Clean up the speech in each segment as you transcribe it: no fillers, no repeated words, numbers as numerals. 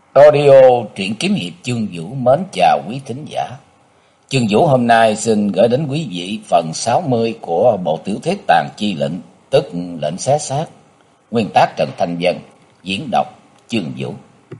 Audio truyện kiếm hiệp Chương Vũ mến chào quý thính giả. Chương Vũ hôm nay xin gửi đến quý vị phần 60 của bộ tiểu thuyết Tàn Chi Lệnh, tức Lệnh Xé Xác. Nguyên tác Trần Thanh Vân, diễn đọc Chương Vũ.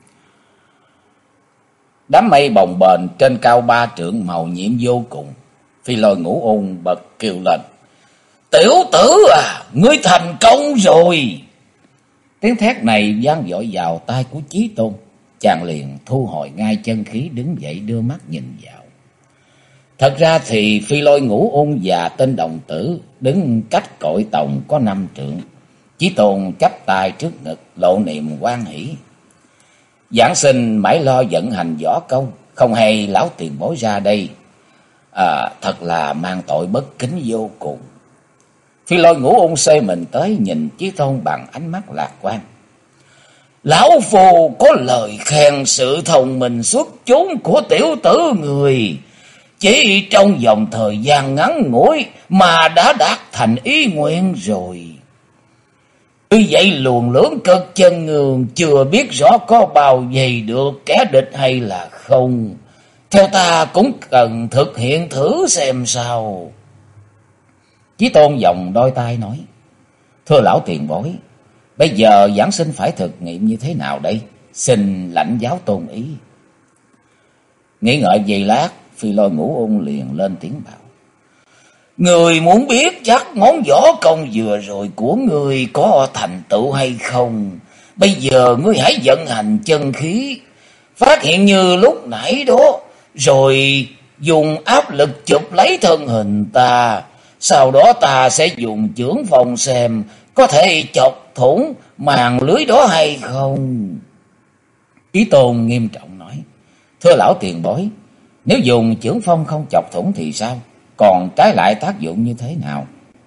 Đám mây bồng bềnh trên cao 3 trượng màu nhiệm vô cùng. Phi Lôi Ngũ Ung bật kêu lên: "Tiểu tử à, ngươi thành công rồi!" Tiếng thét này vang vội vào tai của Chí Tôn. Chàng liền thu hồi ngay chân khí, đứng dậy đưa mắt nhìn vào. Thật ra thì Phi Lôi Ngũ Ung và tên đồng tử đứng cách cội tòng có 5 trượng. Chí Tôn chắp tay trước ngực, lộ niềm hoan hỷ. Giảng sinh mãi lo vận hành võ công, không hay lão tiền bối ra đây, thật là mang tội bất kính vô cùng. Phi Lôi Ngũ Ung xê mình tới nhìn Chí Tôn bằng ánh mắt lạc quan. "Lão phù có lời khen sự thông minh xuất chúng của tiểu tử người. Chỉ trong vòng thời gian ngắn ngủi mà đã đạt thành ý nguyện rồi. Tuy vậy luồn lưỡng cực chân ngường chưa biết rõ có bao vây được kẻ địch hay là không. Theo ta cũng cần thực hiện thử xem sao." Chí Tôn vòng đôi tay nói: "Thưa lão tiền bối, bây giờ giảng sinh phải thực nghiệm như thế nào đây? Xin lãnh giáo tôn ý." Nghĩ ngợi giây lát, Phi Lôi Ngũ Ung liền lên tiếng bảo: "Người muốn biết chắc món võ công vừa rồi của người có thành tựu hay không? Bây giờ ngươi hãy vận hành chân khí, phát hiện như lúc nãy đó, rồi dùng áp lực chụp lấy thân hình ta. Sau đó ta sẽ dùng chưởng phòng xem có thể chọc thủng màn lưới đó hay không." Chí Tôn nghiêm trọng nói: "Thưa lão tiền bối, nếu dùng chưởng phong không chọc thủng thì sao? Còn trái lại tác dụng như thế nào?"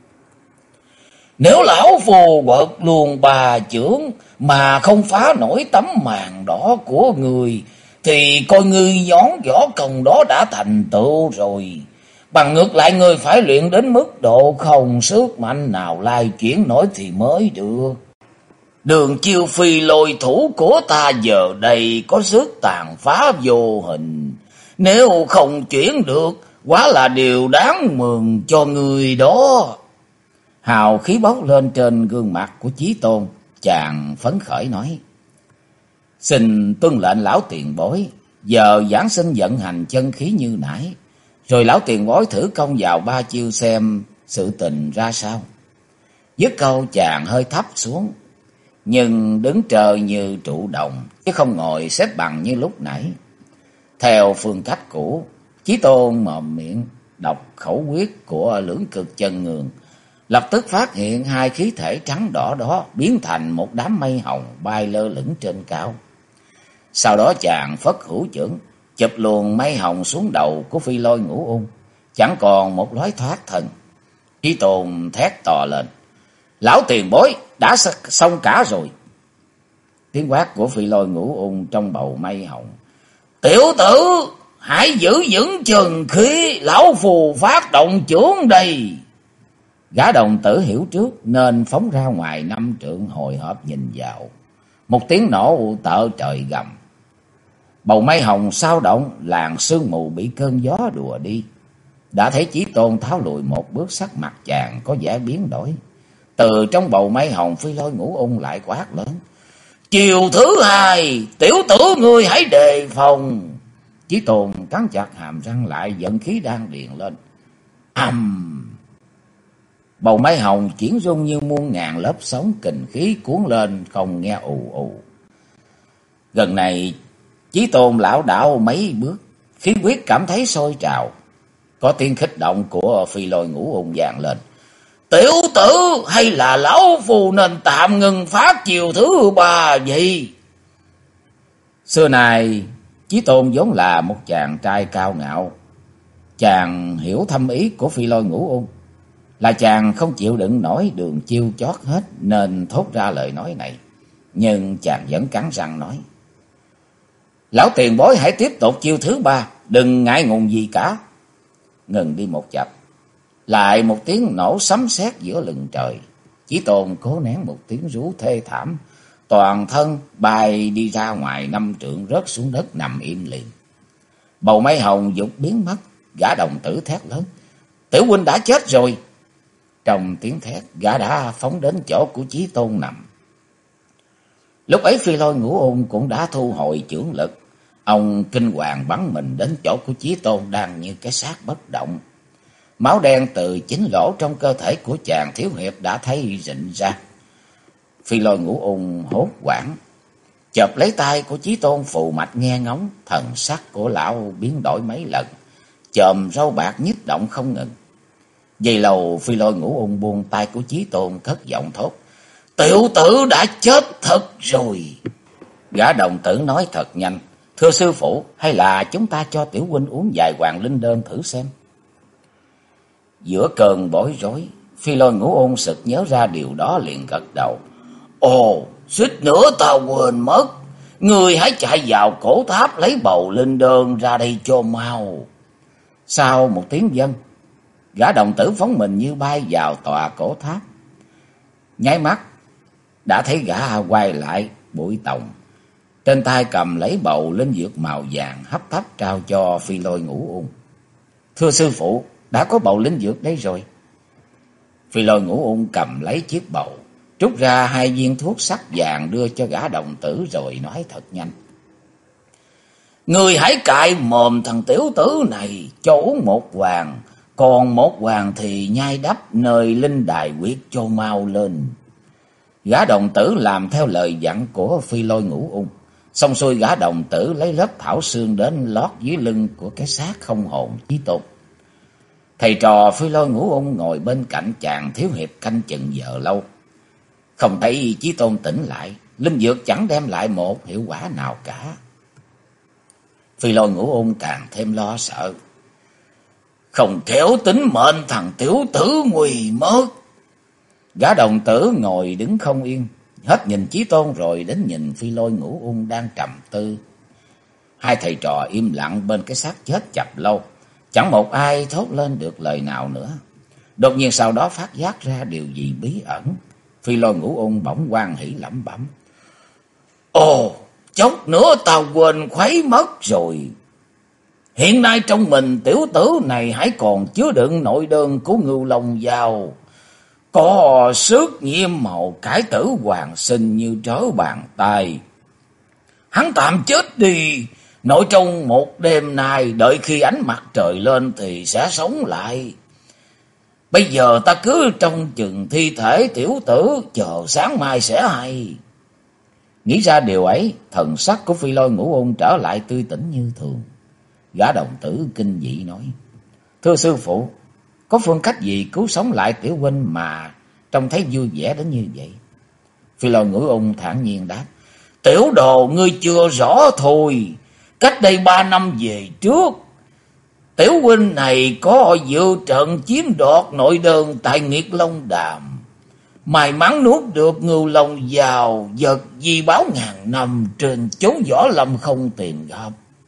"Nếu lão phù quật luôn 3 chưởng mà không phá nổi tấm màn đỏ của người, thì coi ngươi nhón võ công đó đã thành tựu rồi. Bằng ngược lại người phải luyện đến mức độ không sức mạnh nào lai chuyển nổi thì mới được. Đường chiêu phi lôi thủ của ta giờ đây có sức tàn phá vô hình. Nếu không chuyển được, quá là điều đáng mừng cho người đó." Hào khí bốc lên trên gương mặt của Chí Tôn. Chàng phấn khởi nói: "Xin tuân lệnh lão tiền bối. Giờ giảng sinh vận hành chân khí như nãy, rồi lão tiền bối thử công vào 3 chiêu xem sự tình ra sao." Dứt câu chàng hơi thấp xuống, nhưng đứng trời như trụ đồng, chứ không ngồi xếp bằng như lúc nãy. Theo phương cách cũ, Chí Tôn mồm miệng đọc khẩu quyết của lưỡng cực chân ngường, lập tức phát hiện 2 khí thể trắng đỏ đó biến thành một đám mây hồng bay lơ lửng trên cao. Sau đó chàng phất hữu chưởng, chụp luồng mây hồng xuống đầu của Phi Lôi Ngũ Ung, chẳng còn một lối thoát thân. Chí Tôn thét to lên: "Lão tiền bối đã xong cả rồi." Tiếng quát của Phi Lôi Ngũ Ung trong bầu mây hồng: "Tiểu tử, hãy giữ vững chân khí, lão phù phát động chưởng đây." Gã đồng tử hiểu trước nên phóng ra ngoài 5 trượng, hồi hộp nhìn vào. Một tiếng nổ tợ trời gầm. Bầu mây hồng sao động, làn sương mù bị cơn gió đùa đi. Đã thấy Chí Tôn tháo lùi một bước, sắc mặt chàng có vẻ biến đổi. Từ trong bầu mây hồng, Phi Lôi Ngũ Ung lại quát lớn: "Chiều thứ 2, tiểu tử ngươi hãy đề phòng." Chí Tôn cắn chặt hàm răng lại, vận khí đan điền lên. Ầm! Bầu mây hồng chuyển rung như muôn ngàn lớp sóng, kình khí cuốn lên không nghe ù ù. Gần này Chí Tôn lão đảo mấy bước, khí huyết cảm thấy sôi trào. Có tiếng khích động của Phi Lôi Ngũ Ung vang lên: "Tiểu tử, hay là lão phù nên tạm ngừng phát chiều thứ 3 vậy?" Xưa nay Chí Tôn vốn là một chàng trai cao ngạo. Chàng hiểu thâm ý của Phi Lôi Ngũ Ung, là chàng không chịu đựng nổi đường chiêu chót hết nên thốt ra lời nói này. Nhưng chàng vẫn cắn răng nói: "Lão tiền bối hãy tiếp tục chiêu thứ 3, đừng ngại ngùng gì cả." Ngừng đi một chập, lại một tiếng nổ sấm sét giữa lừng trời. Chí Tôn cố nén một tiếng rú thê thảm, toàn thân bay đi ra ngoài 5 trượng, rớt xuống đất nằm im liền. Bầu mây hồng vụt biến mất, gã đồng tử thét lớn: "Tiểu huynh đã chết rồi!" Trong tiếng thét, gã đã phóng đến chỗ của Chí Tôn nằm. Lúc ấy Phi Lôi Ngũ Ôn cũng đã thu hồi chưởng lực. Ông kinh hoàng bắn mình đến chỗ của Chí Tôn đang như cái xác bất động. Máu đen từ chính lỗ trong cơ thể của chàng thiếu hiệp đã thấy rịn ra. Phi Lôi Ngũ Ôn hốt hoảng, chộp lấy tay của Chí Tôn phù mạch nghe ngóng. Thần sắc của lão biến đổi mấy lần, chòm râu bạc nhích động không ngừng. Giây lâu Phi Lôi Ngũ Ôn buông tay của Chí Tôn, cất giọng thốt: "Tiểu tử đã chết thật rồi." Gã đồng tử nói thật nhanh: "Thưa sư phụ, hay là chúng ta cho tiểu huynh uống vài hoàng linh đơn thử xem." Giữa cơn bối rối, Phi Lôi Ngũ Ôn sực nhớ ra điều đó, liền gật đầu: "Ồ, suýt nữa ta quên mất. Người hãy chạy vào cổ tháp lấy bầu linh đơn ra đây cho mau." Sau một tiếng vâng, gã đồng tử phóng mình như bay vào tòa cổ tháp. Nháy mắt đã thấy gã quay lại bụi tòng, trên tay cầm lấy bầu linh dược màu vàng, hấp tấp trao cho Phi Lôi Ngũ Ôn. "Thưa sư phụ, đã có bầu linh dược đấy rồi." Phi Lôi Ngũ Ôn cầm lấy chiếc bầu, trút ra 2 viên thuốc sắc vàng đưa cho gã đồng tử, rồi nói thật nhanh: "Người hãy cạy mồm thằng tiểu tử này cho uống 1 hoàng, còn 1 hoàng thì nhai đắp nơi linh đài huyết cho mau lên." Gã đồng tử làm theo lời dặn của Phi Lôi Ngũ Ôn. Xong xuôi, gã đồng tử lấy lớp thảo xương đến lót dưới lưng của cái xác không hồn Chí Tôn. Thầy trò Phi Lôi Ngũ Ôn ngồi bên cạnh chàng thiếu hiệp canh chừng giờ lâu, không thấy Chí Tôn tỉnh lại. Linh dược chẳng đem lại một hiệu quả nào cả. Phi Lôi Ngũ Ôn càng thêm lo sợ: "Không khéo tính mệnh thằng tiểu tử nguy mất." Gã đồng tử ngồi đứng không yên, hết nhìn Chí Tôn rồi đến nhìn Phi Lôi Ngũ Ôn đang trầm tư. Hai thầy trò im lặng bên cái xác chết chập lâu, chẳng một ai thốt lên được lời nào nữa. Đột nhiên sau đó phát giác ra điều gì bí ẩn. Phi Lôi Ngũ Ôn bỗng hoan hỉ lẩm bẩm: "Ồ, chốc nữa tao quên khuấy mất rồi. Hiện nay trong mình tiểu tử này hãy còn chứa đựng nội đơn của Ngưu Long Dao, có sức nhiễm màu cải tử hoàng sinh như trở bàn tay. Hắn tạm chết đi, nội trong một đêm nay, đợi khi ánh mặt trời lên thì sẽ sống lại. Bây giờ ta cứ trông chừng thi thể tiểu tử, chờ sáng mai sẽ hay." Nghĩ ra điều ấy, thần sắc của Phi Lôi Ngũ Ôn trở lại tươi tỉnh như thường. Gã đồng tử kinh dị nói: "Thưa sư phụ, có phương cách gì cứu sống lại tiểu huynh mà trông thấy vui vẻ đến như vậy?" Phi Lôi Ngũ Ôn thản nhiên đáp: "Tiểu đồ ngươi chưa rõ thôi. Cách đây 3 năm về trước, tiểu huynh này có dự trận chiếm đoạt nội đơn tại Nghiệt Long Đàm. May mắn nuốt được Ngưu Long Dao, vật di báo ngàn năm trên chốn võ lâm không tìm gặp."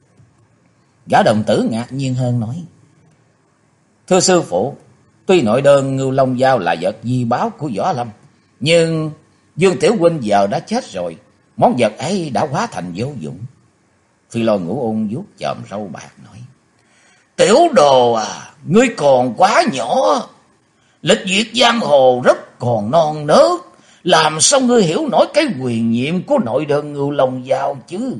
Gã đồng tử ngạc nhiên hơn nói: "Thưa sư phụ, tuy nội đơn Ngưu Long Dao là vật di báo của võ lâm, nhưng Dương tiểu huynh giờ đã chết rồi, món vật ấy đã hóa thành vô dụng." Phi Lôi Ngũ Ôn vuốt chòm râu bạc nói: "Tiểu đồ à, ngươi còn quá nhỏ, lịch duyệt giang hồ rất còn non nớt, làm sao ngươi hiểu nổi cái quyền nhiệm của nội đơn Ngưu Long Dao chứ?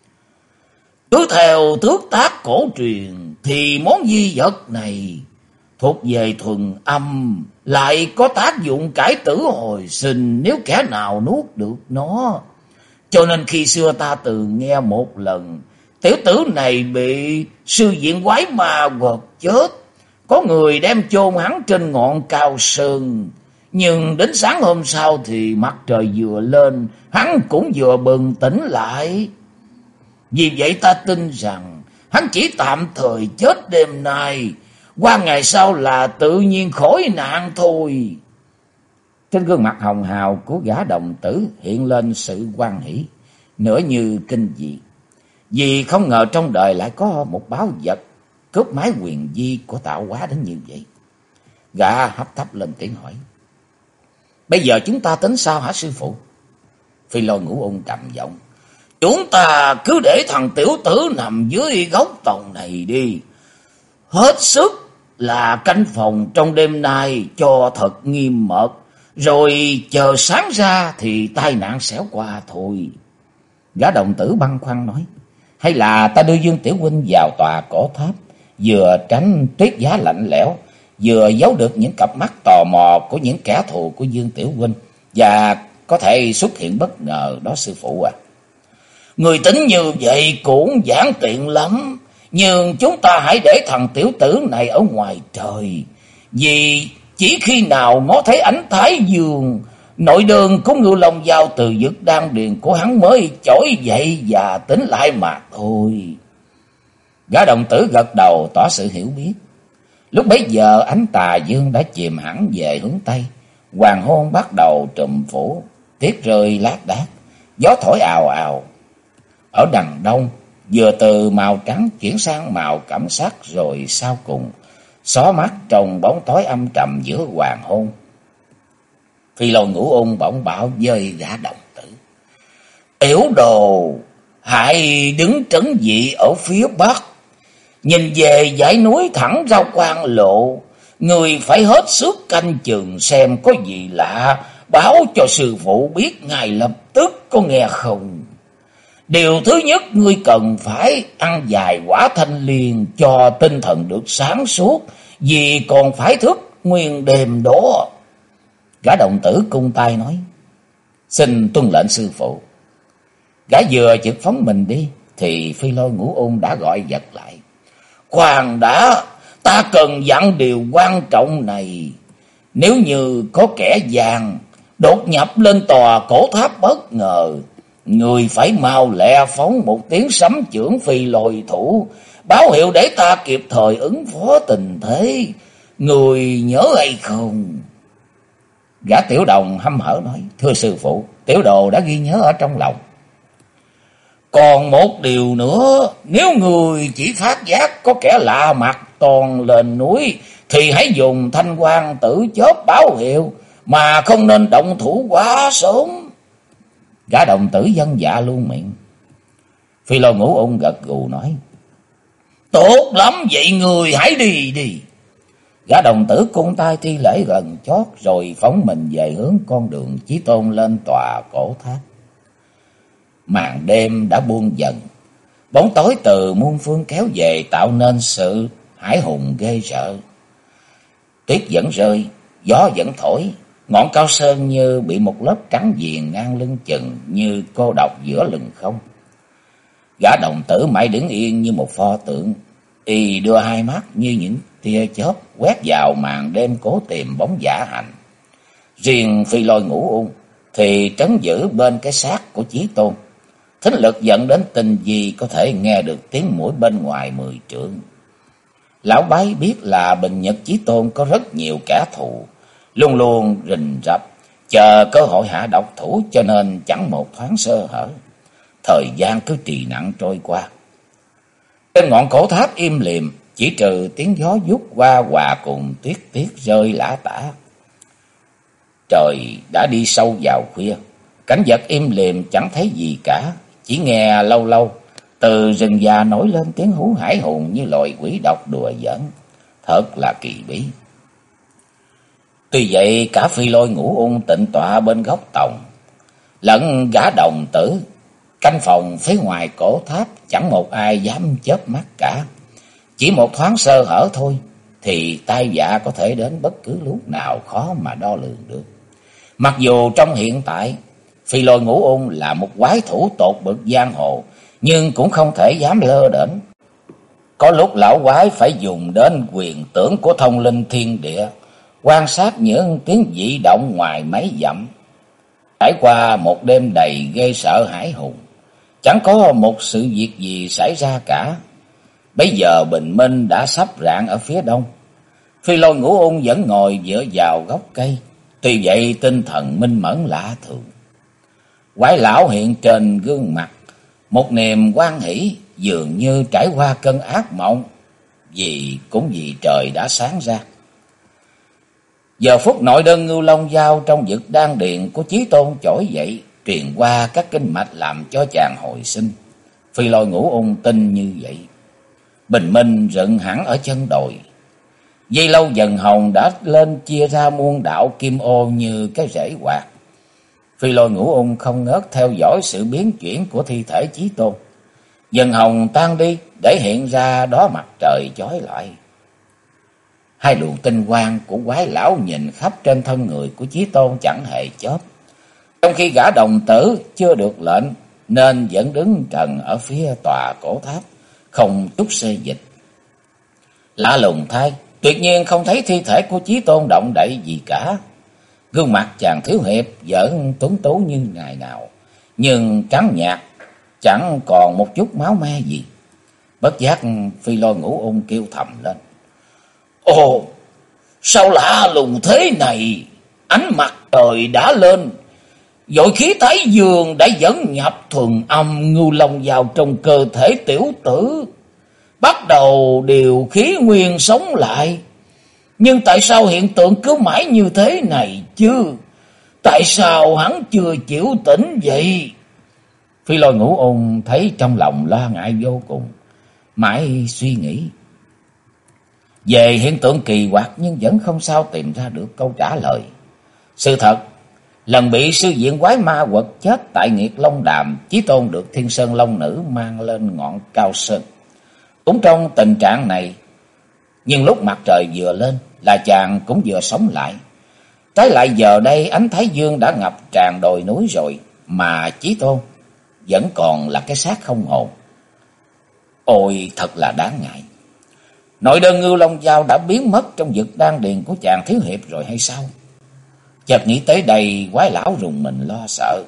Cứ theo thước tác cổ truyền thì món di vật này thuộc về thuần âm, lại có tác dụng cải tử hồi sinh nếu kẻ nào nuốt được nó. Cho nên khi xưa ta từng nghe một lần tiểu tử này bị sư viện quái ma quật chết, có người đem chôn hắn trên ngọn cao sơn, nhưng đến sáng hôm sau thì mặt trời vừa lên, hắn cũng vừa bừng tỉnh lại. Vì vậy ta tin rằng hắn chỉ tạm thời chết đêm nay, qua ngày sau là tự nhiên khỏi nạn thôi." Trên gương mặt hồng hào của gã đồng tử hiện lên sự hoan hỉ, nửa như kinh dị, vì không ngờ trong đời lại có một báu vật cướp mái quyền di của tạo hóa đến như vậy. Gã hấp tấp lên tiếng hỏi: "Bây giờ chúng ta tính sao hả sư phụ?" Phi Lôi Ngũ Ung trầm giọng: chúng ta cứ để thằng tiểu tử nằm dưới gốc tòng này đi. Hết sức là canh phòng trong đêm nay cho thật nghiêm mật. Rồi chờ sáng ra thì tai nạn sẽ qua thôi. Gã đồng tử băn khoăn nói: hay là ta đưa Dương Tiểu huynh vào tòa cổ tháp, vừa tránh tuyết giá lạnh lẽo, vừa giấu được những cặp mắt tò mò của những kẻ thù của Dương Tiểu huynh, và có thể xuất hiện bất ngờ đó sư phụ à. Người tính như vậy cũng giản tiện lắm, nhưng chúng ta hãy để thằng tiểu tử này ở ngoài trời. Vì chỉ khi nào ngó thấy ánh thái dương, nội đơn của Ngưu Long Giao từ vực đan điền của hắn mới trỗi dậy và tỉnh lại mà thôi. Gã đồng tử gật đầu tỏ sự hiểu biết. Lúc bấy giờ ánh tà dương đã chìm hẳn về hướng Tây. Hoàng hôn bắt đầu trùm phủ, tuyết rơi lác đác, gió thổi ào ào. Ở đằng đông, vừa từ màu trắng chuyển sang màu cẩm sắc, rồi sau cùng xó mắt trong bóng tối âm trầm giữa hoàng hôn. Phi Lôi Ngũ Ung bỗng bảo với gã đồng tử: tiểu đồ, hãy đứng trấn vị ở phía bắc, nhìn về dãy núi thẳng ra Quan Lộ. Người phải hết sức canh chừng xem có gì lạ, báo cho sư phụ biết ngay lập tức, có nghe không? Điều thứ nhất, ngươi cần phải ăn vài quả thanh liên cho tinh thần được sáng suốt, vì còn phải thức nguyên đêm đó. Gã đồng tử cung tay nói: xin tuân lệnh sư phụ. Gã vừa chực phóng mình đi thì Phi Lôi Ngũ Ung đã gọi giật lại: khoan đã, ta cần dặn điều quan trọng này. Nếu như có kẻ gian đột nhập lên tòa cổ tháp bất ngờ, người phải mau lẹ phóng một tiếng sấm chưởng phi lôi thủ, báo hiệu để ta kịp thời ứng phó tình thế. Người nhớ hay không? Gã Tiểu Đồng hăm hở nói: thưa sư phụ, tiểu đồ đã ghi nhớ ở trong lòng. Còn một điều nữa, nếu người chỉ phát giác có kẻ lạ mặt toàn lên núi, thì hãy dùng thanh quang tử chớp báo hiệu, mà không nên động thủ quá sớm. Gã đồng tử vâng dạ luôn miệng. Phi Lôi Ngũ Ung gật gù nói: tốt lắm, vậy người hãy đi đi. Gã đồng tử cung tay thi lễ gần chót, rồi phóng mình về hướng con đường Chí Tôn lên tòa cổ tháp. Màn đêm đã buông dần, bóng tối từ muôn phương kéo về tạo nên sự hãi hùng ghê sợ. Tuyết vẫn rơi, gió vẫn thổi, ngọn cao sơn như bị một lớp trắng viền ngang lưng chừng, như cô độc giữa lừng không. Gã đồng tử mãi đứng yên như một pho tượng, y đưa hai mắt như những tia chớp quét vào màn đêm cố tìm bóng giả hành. Riêng Phi Lôi Ngũ Ung thì trấn giữ bên cái xác của Chí Tôn, thính lực dẫn đến tình gì có thể nghe được tiếng mũi bên ngoài 10 trượng. Lão bái biết là Bình Nhật Chí Tôn có rất nhiều kẻ thù, luôn luôn rình rập chờ cơ hội hạ độc thủ, cho nên chẳng một thoáng sơ hở. Thời gian cứ trì nặng trôi qua. Trên ngọn cổ tháp im lìm, chỉ trừ tiếng gió vút qua hòa cùng tuyết tiết rơi lã tả. Trời đã đi sâu vào khuya, cảnh vật im lìm chẳng thấy gì cả, chỉ nghe lâu lâu từ rừng già nổi lên tiếng hú hải hùng như loài quỷ độc đùa giỡn, thật là kỳ bí. Tuy vậy cả Phi Lôi Ngũ Ung tịnh tọa bên góc tòng, lẫn gã đồng tử canh phòng phía ngoài cổ tháp, chẳng một ai dám chớp mắt cả. Chỉ một thoáng sơ hở thôi thì tai vạ có thể đến bất cứ lúc nào, khó mà đo lường được. Mặc dù trong hiện tại Phi Lôi Ngũ Ung là một quái thủ tột bậc giang hồ, nhưng cũng không thể dám lơ đễnh. Có lúc lão quái phải dùng đến quyền tưởng của thông linh thiên địa, quan sát những tiếng dị động ngoài mấy dặm. Trải qua một đêm đầy ghê sợ hãi hùng, chẳng có một sự việc gì xảy ra cả. Bây giờ bình minh đã sắp rạng ở phía đông. Phi Lôi Ngũ Ung vẫn ngồi dựa vào gốc cây, tuy vậy tinh thần minh mẫn lạ thường. Quái lão hiện trên gương mặt một niềm hoan hỷ, dường như trải qua cơn ác mộng, vì trời đã sáng ra. Giờ phút nội đơn Ngưu Long Giao trong vực đan điền của Chí Tôn trỗi dậy, truyền qua các kinh mạch làm cho chàng hồi sinh. Phi Lôi Ngũ Ung tin như vậy. Bình minh rựng hẳn ở chân đồi. Dây lâu dần hồng đã lên chia ra muôn đạo kim ô như cái rễ quạt. Phi Lôi Ngũ Ung không ngớt theo dõi sự biến chuyển của thi thể Chí Tôn. Dần hồng tan đi để hiện ra đó mặt trời chói lọi. Hai luồng tinh quang của quái lão nhìn khắp trên thân người của Chí Tôn chẳng hề chớp. Trong khi gã đồng tử chưa được lệnh nên vẫn đứng trần ở phía tòa cổ tháp, không chút xê dịch. Lạ lùng thay, tuyệt nhiên không thấy thi thể của Chí Tôn động đậy gì cả. Gương mặt chàng thiếu hiệp vẫn tuấn tú như ngày nào, nhưng trắng nhạt, chẳng còn một chút máu me gì. Bất giác Phi Lôi Ngũ Ung kêu thầm lên: Ồ, sao lạ lùng thế này? Ánh mặt trời đã lên, dội khí Thái Dương đã dẫn nhập thuần âm Ngưu Long vào trong cơ thể tiểu tử, bắt đầu điều khí nguyên sống lại. Nhưng tại sao hiện tượng cứ mãi như thế này chứ? Tại sao hắn chưa chịu tỉnh vậy? Phi Lôi Ngũ Ung thấy trong lòng lo ngại vô cùng, mãi suy nghĩ về hiện tượng kỳ quặc nhưng vẫn không sao tìm ra được câu trả lời. Sự thật, lần bị sư viện quái ma quật chết tại Nghiệt Long Đàm, Chí Tôn được Thiên Sơn Long Nữ mang lên ngọn Cao Sơn. Cũng trong tình trạng này, nhưng lúc mặt trời vừa lên là chàng cũng vừa sống lại. Trái lại giờ đây ánh Thái Dương đã ngập tràn đồi núi rồi, mà Chí Tôn vẫn còn là cái xác không hồn. Ôi thật là đáng ngại. Nội đơn Ngưu Long Dao đã biến mất trong vực đan điền của chàng thiếu hiệp rồi hay sao? Chợt nghĩ tới đây, quái lão rùng mình lo sợ.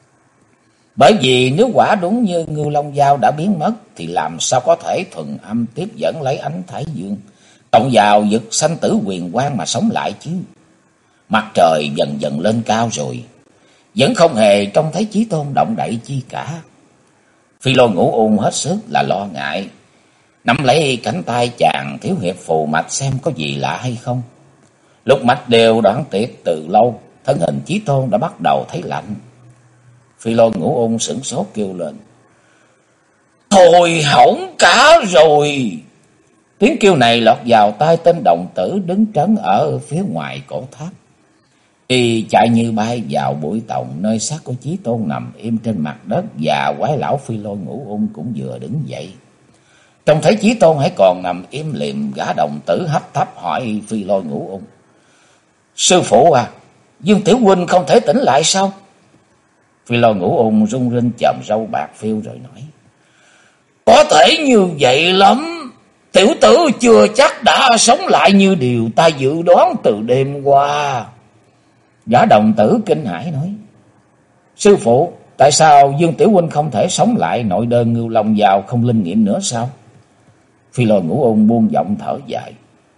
Bởi vì nếu quả đúng như Ngưu Long Dao đã biến mất thì làm sao có thể thuần âm tiếp dẫn lấy ánh Thái Dương cộng vào vực sanh tử huyền quang mà sống lại chứ? Mặt trời dần dần lên cao rồi, vẫn không hề trông thấy Chí Tôn động đậy chi cả. Phi Lôi Ngũ Ung hết sức là lo ngại, nắm lấy cánh tay chàng thiếu hiệp phù mạch xem có gì lạ hay không. Lúc mạch đều đoạn tuyệt từ lâu, thân hình Chí Tôn đã bắt đầu thấy lạnh. Phi Lôi Ngũ Ung sửng sốt kêu lên: Thôi hỏng cả rồi! Tiếng kêu này lọt vào tai tên đồng tử đứng trấn ở phía ngoài cổ tháp. Y chạy như bay vào bụi tòng nơi xác của Chí Tôn nằm im trên mặt đất, và quái lão Phi Lôi Ngũ Ung cũng vừa đứng dậy. Trông thấy Chí Tôn hãy còn nằm im lìm, gã đồng tử hấp thấp hỏi Phi Lôi Ngũ Ung: Sư phụ à, Dương tiểu huynh không thể tỉnh lại sao? Phi Lôi Ngũ Ung rung rinh chòm râu bạc phiêu rồi nói: Có thể như vậy lắm. Tiểu tử chưa chắc đã sống lại như điều ta dự đoán từ đêm qua. Gã đồng tử kinh hãi nói: Sư phụ, tại sao Dương tiểu huynh không thể sống lại? Nội đơn Ngưu Long Dao không linh nghiệm nữa sao? Phi Lôi Ngũ Ung buông giọng thở dài: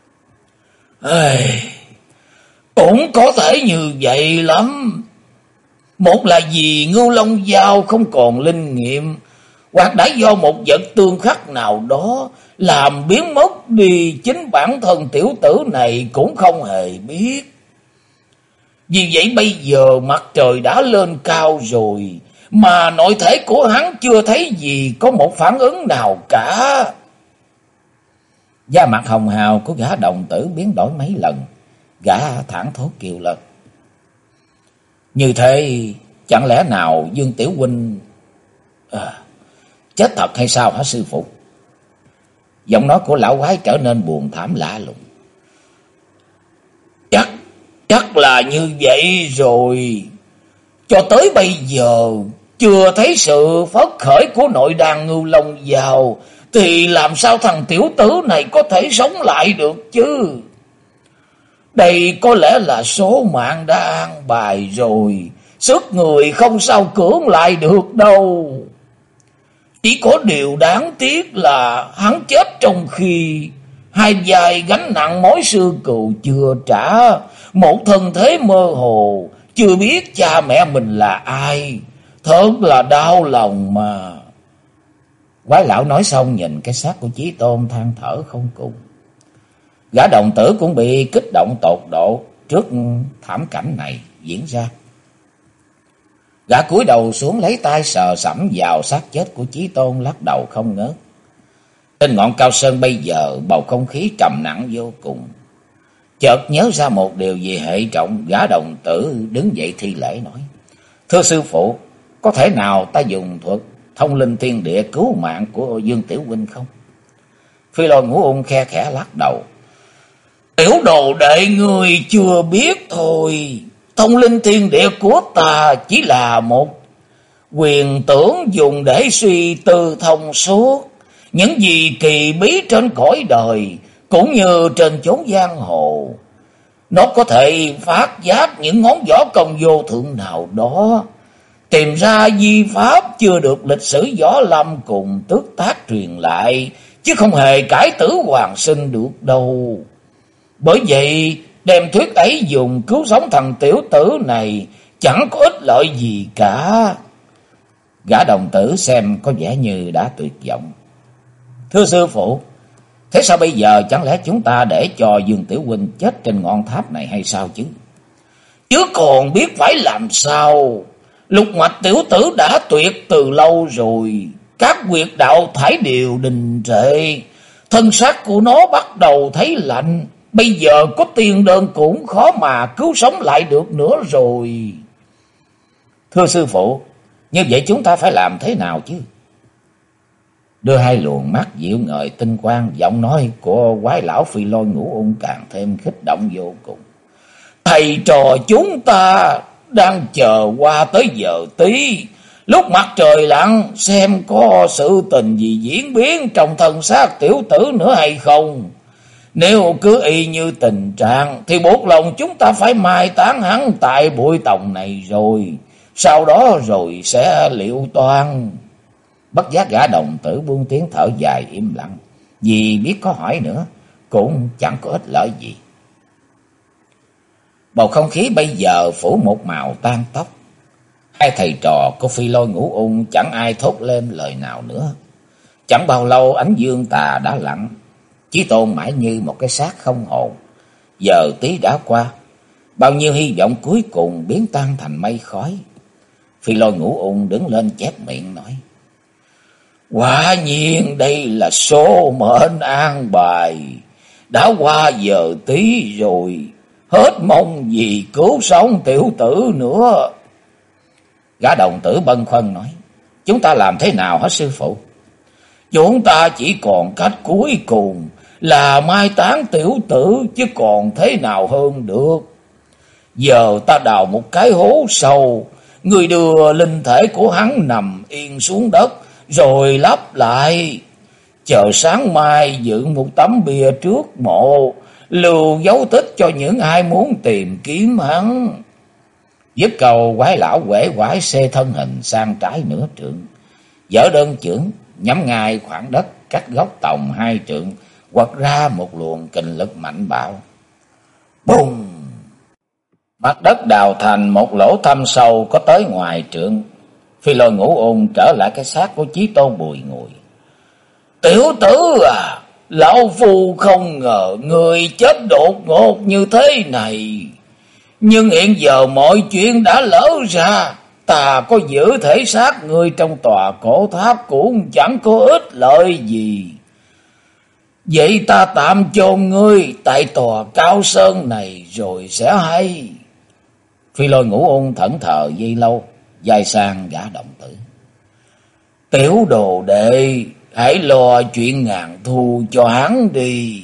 Cũng có thể như vậy lắm. Một là vì Ngưu Long Dao không còn linh nghiệm, hoặc đã do một vật tương khắc nào đó làm biến mất đi, chính bản thân tiểu tử này cũng không hề biết. Vì vậy bây giờ mặt trời đã lên cao rồi, mà nội thể của hắn chưa thấy gì có một phản ứng nào cả. Da mặt hồng hào của gã đồng tử biến đổi mấy lần, gã thảng thốt kêu lên: Như thế chẳng lẽ nào Dương tiểu huynh chết thật hay sao hả sư phụ? Giọng nói của lão quái trở nên buồn thảm lạ lùng. Chắc là như vậy rồi. Cho tới bây giờ chưa thấy sự phấn khởi của nội đàn Ngưu Long Dao, thì làm sao thằng tiểu tử này có thể sống lại được chứ? Đây có lẽ là số mạng đã an bài rồi, sức người không sao cưỡng lại được đâu. Chỉ có điều đáng tiếc là hắn chết trong khi hai vai gánh nặng mối xưa cừu chưa trả, một thân thế mơ hồ, chưa biết cha mẹ mình là ai. Thật là đau lòng mà. Quái lão nói xong nhìn cái xác của Chí Tôn than thở không cùng. Gã đồng tử cũng bị kích động tột độ trước thảm cảnh này diễn ra. Gã cúi đầu xuống lấy tay sờ sẫm vào xác chết của Chí Tôn, lắc đầu không ngớt. Trên ngọn cao sơn bây giờ bầu không khí trầm nặng vô cùng. Chợt nhớ ra một điều gì hệ trọng, gã đồng tử đứng dậy thi lễ nói: "Thưa sư phụ, có thể nào ta dùng thuật thông linh thiên địa cứu mạng của Dương tiểu huynh không?" Phi Lôi Ngũ Ung khe khẽ lắc đầu: "Tiểu đồ đệ người chưa biết thôi. Thông linh thiên địa của ta chỉ là một quyền tưởng dùng để suy tư thông suốt những gì kỳ bí trên cõi đời cũng như trên chốn giang hồ. Nó có thể phát giác những ngón võ công vô thượng nào đó, tìm ra di pháp chưa được lịch sử võ lâm cùng tước tác truyền lại, chứ không hề cải tử hoàn sinh được đâu. Bởi vậy đem thuyết ấy dùng cứu sống thằng tiểu tử này chẳng có ích lợi gì cả." Gã đồng tử xem có vẻ như đã tuyệt vọng: "Thưa sư phụ, thế sao bây giờ chẳng lẽ chúng ta để cho Dương tiểu huynh chết trên ngọn tháp này hay sao chứ?" "Chứ còn biết phải làm sao. Lục mạch tiểu tử đã tuyệt từ lâu rồi, các huyệt đạo thải đều đình trệ, thân xác của nó bắt đầu thấy lạnh. Bây giờ có tiên đơn cũng khó mà cứu sống lại được nữa rồi." "Thưa sư phụ, như vậy chúng ta phải làm thế nào chứ?" Đưa hai luồng mắt dịu ngời tinh quang, giọng nói của quái lão Phi Lôi Ngũ Ung càng thêm kích động vô cùng: "Thầy trò chúng ta đang chờ qua tới giờ tí, lúc mặt trời lặn, xem có sự tình gì diễn biến trong thân xác tiểu tử nữa hay không. Nếu cứ y như tình trạng thì buộc lòng chúng ta phải mai táng hắn tại bụi tòng này rồi, sau đó rồi sẽ liệu toan." Bất giác gã đồng tử buông tiếng thở dài im lặng, vì biết có hỏi nữa cũng chẳng có ích lợi gì. Bầu không khí bây giờ phủ một màu tan tóc. Hai thầy trò của Phi Lôi Ngũ Ung chẳng ai thốt lên lời nào nữa. Chẳng bao lâu ánh dương tà đã lặn, Chí Tôn mãi như một cái xác không hồn. Giờ tí đã qua, bao nhiêu hy vọng cuối cùng biến tan thành mây khói. Phi Lôi Ngũ Ung đứng lên chép miệng nói: "Quả nhiên đây là số mệnh an bài. Đã qua giờ tí rồi, hết mong gì cứu sống tiểu tử nữa." Gã đồng tử bâng khuâng nói: "Chúng ta làm thế nào hả sư phụ?" "Chúng ta chỉ còn cách cuối cùng là mai táng tiểu tử, chứ còn thế nào hơn được. Giờ ta đào một cái hố sâu, người đưa linh thể của hắn nằm yên xuống đất, rồi lấp lại. Chờ sáng mai dựng một tấm bia trước mộ, lưu dấu tích cho những ai muốn tìm kiếm hắn." Dứt câu, quái lão uể oải xê thân hình sang trái nửa trượng, giở đơn chưởng nhắm ngay khoảng đất cách gốc tòng 2 trượng, quật ra một luồng kình lực mạnh bạo. Bùng! Mặt đất đào thành một lỗ thâm sâu có tới ngoài trượng. Phi Lôi Ngũ Ung trở lại cái xác của Chí Tôn bùi ngùi: "Tiểu tử à, lão phu không ngờ người chết đột ngột như thế này. Nhưng hiện giờ mọi chuyện đã lỡ ra, ta có giữ thể xác người trong tòa cổ tháp cũng chẳng có ích lợi gì. Vậy ta tạm chôn ngươi tại tòa cao sơn này rồi sẽ hay." Phi Lôi Ngũ Ung thẫn thờ giây lâu, dài sang gã đồng tử: "Tiểu đồ đệ, hãy lo chuyện ngàn thu cho hắn đi."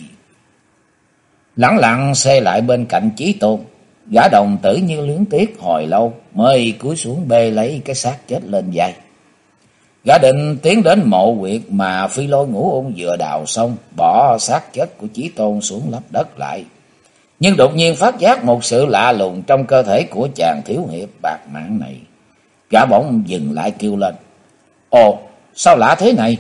Lẳng lặng xe lại bên cạnh Chí Tôn, gã đồng tử như luyến tiếc hồi lâu mới cúi xuống bê lấy cái xác chết lên vai. Gã định tiến đến mộ huyệt mà Phi Lôi Ngũ Ung vừa đào xong, bỏ xác chết của Chí Tôn xuống lấp đất lại. Nhưng đột nhiên phát giác một sự lạ lùng trong cơ thể của chàng thiếu hiệp bạc mạng này. Gã bỗng dừng lại kêu lên: "Ồ, sao lạ thế này?"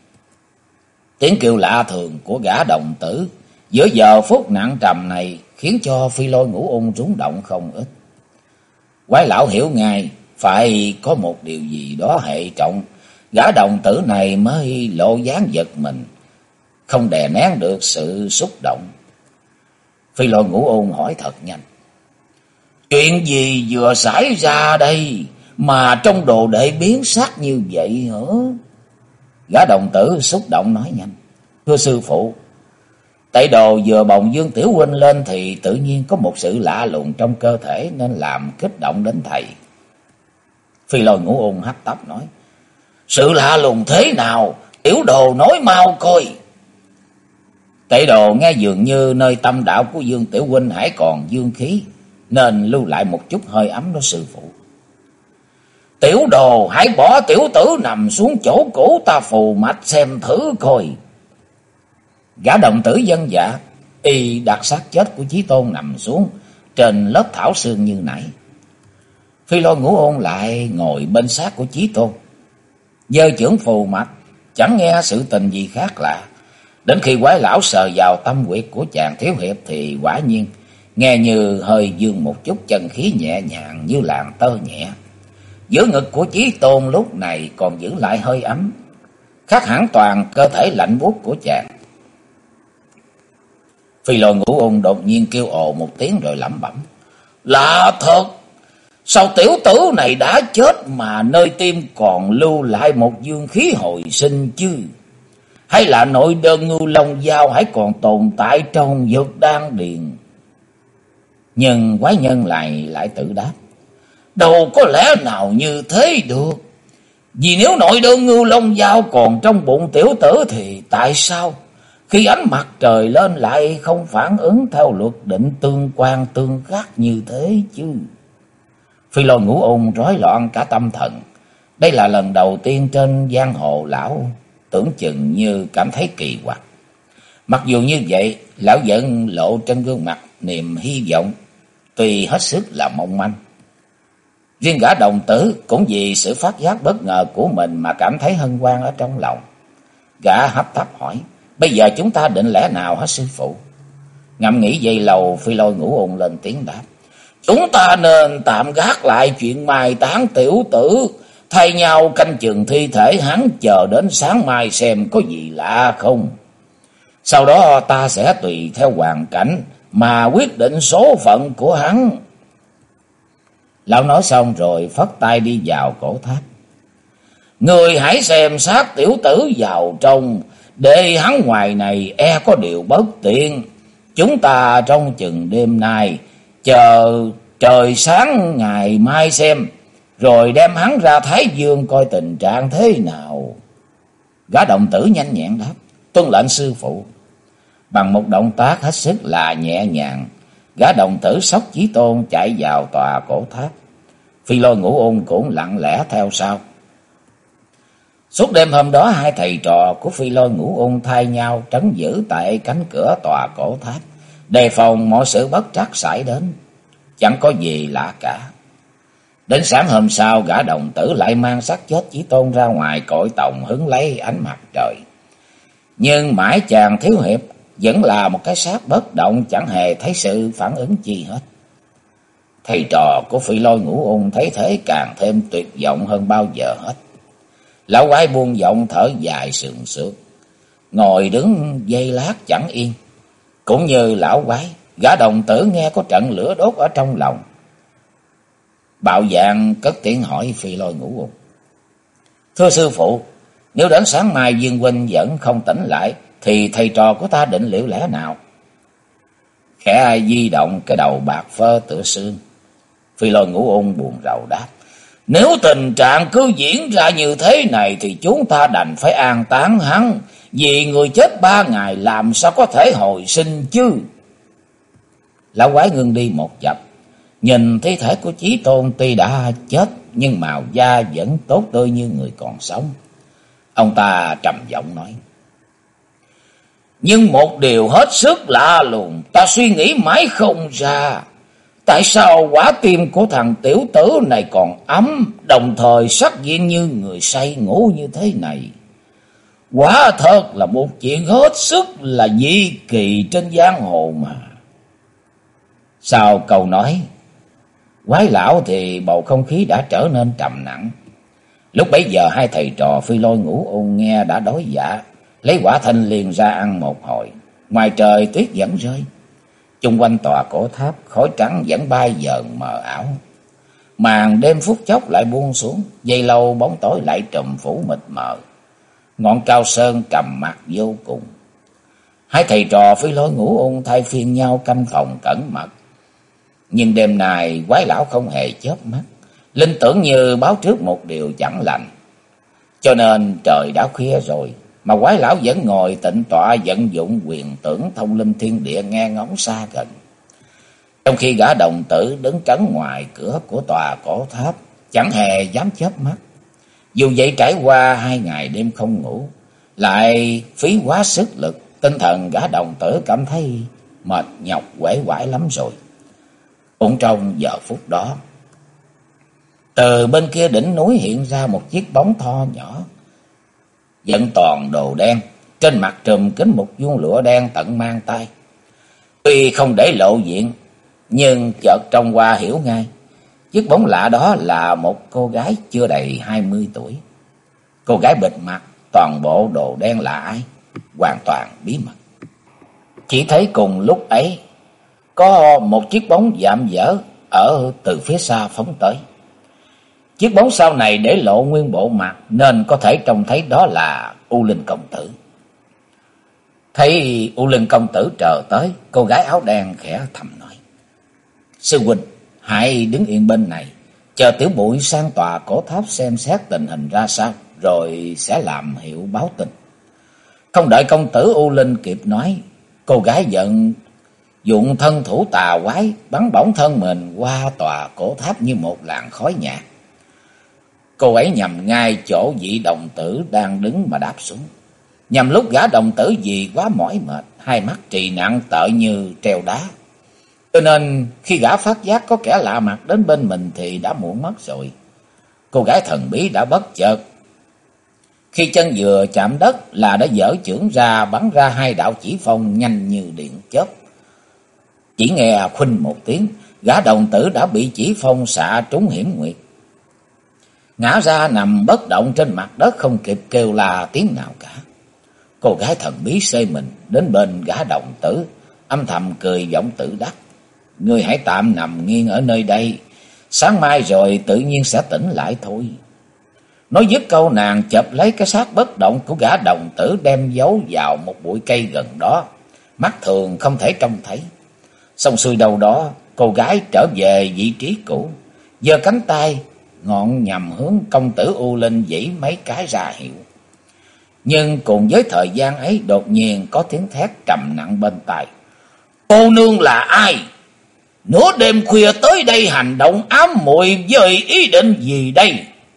Tiếng kêu lạ thường của gã đồng tử giữa giờ phút nặng trầm này khiến cho Phi Lôi Ngũ Ung rúng động không ít. Quái lão hiểu ngay phải có một điều gì đó hệ trọng, gã đồng tử này mới lộ dáng giật mình, không đè nén được sự xúc động. Phi Lôi Ngũ Ung hỏi thật nhanh: "Chuyện gì vừa xảy ra đây mà trong đồ đệ biến sắc như vậy hả? Gã đồng tử xúc động nói nhanh. Thưa sư phụ, Tẩy Đồ vừa bồng Dương Tiểu huynh lên thì tự nhiên có một sự lạ lùng trong cơ thể nên làm kích động đến thầy. Phi Lôi Ngũ Ung hấp tấp nói. Sự lạ lùng thế nào? Tiểu Đồ nói mau coi. Tẩy Đồ nghe dường như nơi tâm đạo của Dương Tiểu huynh hãy còn dương khí, nên lưu lại một chút hơi ấm đó sư phụ. Tiểu Đồ hãy bỏ tiểu tử nằm xuống chỗ cũ ta phù mạch xem thử coi. Gã đồng tử dân dạ, y đặt xác chết của Chí Tôn nằm xuống trên lớp thảo sương như nãy. Phi Lôi Ngũ Ôn lại ngồi bên xác của Chí Tôn, giơ chưởng phù mạch, chẳng nghe sự tình gì khác lạ. Đến khi quái lão sờ vào tâm huyệt của chàng thiếu hiệp thì quả nhiên nghe như hơi dương một chút chân khí nhẹ nhàng như làn tơ nhẹ. Giữa ngực của Chí Tôn lúc này còn giữ lại hơi ấm, khác hẳn toàn cơ thể lạnh buốt của chàng. Phi Lôi Ngũ Ung đột nhiên kêu ồ một tiếng rồi lẩm bẩm. Lạ thật, sao tiểu tử này đã chết mà nơi tim còn lưu lại một dương khí hồi sinh chứ? Hay là nội đơn Ngưu Long Dao hãy còn tồn tại trong dược đan điền? Nhưng quái nhân lại tự đáp. Đâu có lẽ nào như thế được. Vì nếu nội đơn Ngưu Long Dao còn trong bụng tiểu tử thì tại sao khi ánh mặt trời lên lại không phản ứng theo luật định tương quan tương khắc như thế chứ? Phi Lôi Ngũ Ung rối loạn cả tâm thần. Đây là lần đầu tiên trên giang hồ lão tưởng chừng như cảm thấy kỳ quặc. Mặc dù như vậy, lão vẫn lộ trên gương mặt niềm hy vọng, tuy hết sức là mong manh. Riêng gã đồng tử cũng vì sự phát giác bất ngờ của mình mà cảm thấy hân hoan ở trong lòng. Gã hấp tấp hỏi. Bây giờ chúng ta định lẽ nào hả sư phụ? Ngẫm nghĩ giây lâu, Phi Lôi Ngũ Ung lên tiếng đáp. Chúng ta nên tạm gác lại chuyện mai táng tiểu tử, thay nhau canh chừng thi thể hắn, chờ đến sáng mai xem có gì lạ không. Sau đó ta sẽ tùy theo hoàn cảnh mà quyết định số phận của hắn. Lão nói xong rồi phất tay đi vào cổ tháp. Người hãy xem sát tiểu tử vào trong, để hắn ngoài này e có điều bất tiện. Chúng ta trong chừng đêm nay, chờ trời sáng ngày mai xem, rồi đem hắn ra Thái Dương coi tình trạng thế nào. Gã đồng tử nhanh nhẹn đáp. Tuân lệnh sư phụ. Bằng một động tác hết sức là nhẹ nhàng, gã đồng tử xốc Chí Tôn chạy vào tòa cổ tháp. Phi Lôi Ngũ Ung cũng lặng lẽ theo sau. Suốt đêm hôm đó, hai thầy trò của Phi Lôi Ngũ Ung thay nhau trấn giữ tại cánh cửa tòa cổ tháp, đề phòng mọi sự bất trắc xảy đến. Chẳng có gì lạ cả. Đến sáng hôm sau, gã đồng tử lại mang xác chết Chí Tôn ra ngoài cội tòng hứng lấy ánh mặt trời. Nhưng mãi chàng thiếu hiệp vẫn là một cái xác bất động, chẳng hề thấy sự phản ứng chi hết. Thầy trò của Phi Lôi Ngũ Ung thấy thế càng thêm tuyệt vọng hơn bao giờ hết. Lão quái buông giọng thở dài sườn sượt, ngồi đứng giây lát chẳng yên. Cũng như lão quái, gã đồng tử nghe có trận lửa đốt ở trong lòng. Bạo Dạn cất tiếng hỏi Phi Lôi Ngũ Ung. Thưa sư phụ, nếu đến sáng mai Dương huynh vẫn không tỉnh lại, thì thầy trò của ta định liệu lẽ nào? Khẽ di động cái đầu bạc phơ tựa xương. Phi Lôi Ngũ Ung buồn rầu đáp. Nếu tình trạng cứ diễn ra như thế này thì chúng ta đành phải an táng hắn, vì người chết 3 ngày làm sao có thể hồi sinh chứ? Lão quái ngưng đi một chập, nhìn thi thể của Chí Tôn tuy đã chết nhưng màu da vẫn tốt tươi như người còn sống. Ông ta trầm giọng nói. Nhưng một điều hết sức lạ lùng, ta suy nghĩ mãi không ra. Tại sao quả tim của thằng tiểu tử này còn ấm, đồng thời sắc diện như người say ngủ như thế này? Quả thật là một chuyện hết sức là dị kỳ trên giang hồ mà. Sau câu nói quái lão thì bầu không khí đã trở nên trầm nặng. Lúc bấy giờ hai thầy trò Phi Lôi Ngũ Ung nghe đã đói dạ, lấy quả thanh liền ra ăn một hồi. Ngoài trời tuyết vẫn rơi, chung quanh tòa cổ tháp khói trắng vẫn bay dần mờ ảo. Màn đêm phút chốc lại buông xuống, giây lâu bóng tối lại trùm phủ mịt mờ. Ngọn cao sơn trầm mặc vô cùng. Hai thầy trò Phi Lôi Ngũ Ung thay phiên nhau canh phòng cẩn mật. Nhưng đêm nay quái lão không hề chớp mắt, linh tưởng như báo trước một điều chẳng lành. Cho nên trời đã khuya rồi, mà quái lão vẫn ngồi tịnh tọa vận dụng quyền tưởng thông linh thiên địa nghe ngóng xa gần. Trong khi gã đồng tử đứng trấn ngoài cửa của tòa cổ tháp, chẳng hề dám chớp mắt. Dù vậy trải qua 2 ngày đêm không ngủ, lại phí quá sức lực, tinh thần gã đồng tử cảm thấy mệt nhọc uể oải lắm rồi. Cũng trong giờ phút đó, từ bên kia đỉnh núi hiện ra một chiếc bóng tho nhỏ, vận toàn đồ đen, trên mặt trùm kín một vuông lụa đen tận mang tay. Tuy không để lộ diện, nhưng chợt trông qua hiểu ngay, chiếc bóng lạ đó là một cô gái chưa đầy 20 tuổi. Cô gái bịt mặt, toàn bộ đồ đen là ai? Hoàn toàn bí mật. Chỉ thấy cùng lúc ấy, có một chiếc bóng dạm dở ở từ phía xa phóng tới. Chiếc bóng sau này để lộ nguyên bộ mặt, nên có thể trông thấy đó là U Linh công tử. Thấy U Linh công tử trở tới, cô gái áo đen khẽ thầm nói: "Sư huynh, hãy đứng yên bên này, chờ tiểu bụi sang tòa cổ tháp xem xét tình hình ra sao, rồi sẽ làm hiệu báo tin." Không đợi công tử U Linh kịp nói, cô gái vận dụng thân thủ tà quái bắn bổng thân mình qua tòa cổ tháp như một làn khói nhạt. Cô ấy nhằm ngay chỗ vị đồng tử đang đứng mà đáp xuống. Nhằm lúc gã đồng tử vì quá mỏi mệt, hai mắt trì nặng tợ như treo đá. Cho nên khi gã phát giác có kẻ lạ mặt đến bên mình thì đã muộn mất rồi. Cô gái thần bí đã bất chợt, khi chân vừa chạm đất là đã giở chưởng ra, bắn ra 2 đạo chỉ phong nhanh như điện chớp. Chỉ nghe khuynh một tiếng, gã đồng tử đã bị chỉ phong xạ trúng hiểm nguyệt, ngã ra nằm bất động trên mặt đất, không kịp kêu la tiếng nào cả. Cô gái thần bí xê mình đến bên gã đồng tử, âm thầm cười giọng tự đắc: "Ngươi hãy tạm nằm nghiêng ở nơi đây, sáng mai rồi tự nhiên sẽ tỉnh lại thôi." Nói dứt câu, nàng chộp lấy cái xác bất động của gã đồng tử, đem giấu vào một bụi cây gần đó, mắt thường không thể trông thấy. Xong xuôi đâu đó, cô gái trở về vị trí cũ, giơ cánh tay ngọn nhằm hướng công tử U Linh vẫy mấy cái ra hiệu. Nhưng cùng với thời gian ấy, đột nhiên có tiếng thét trầm nặng bên tai: "Cô nương là ai? Nửa đêm khuya tới đây hành động ám muội với ý định gì đây?"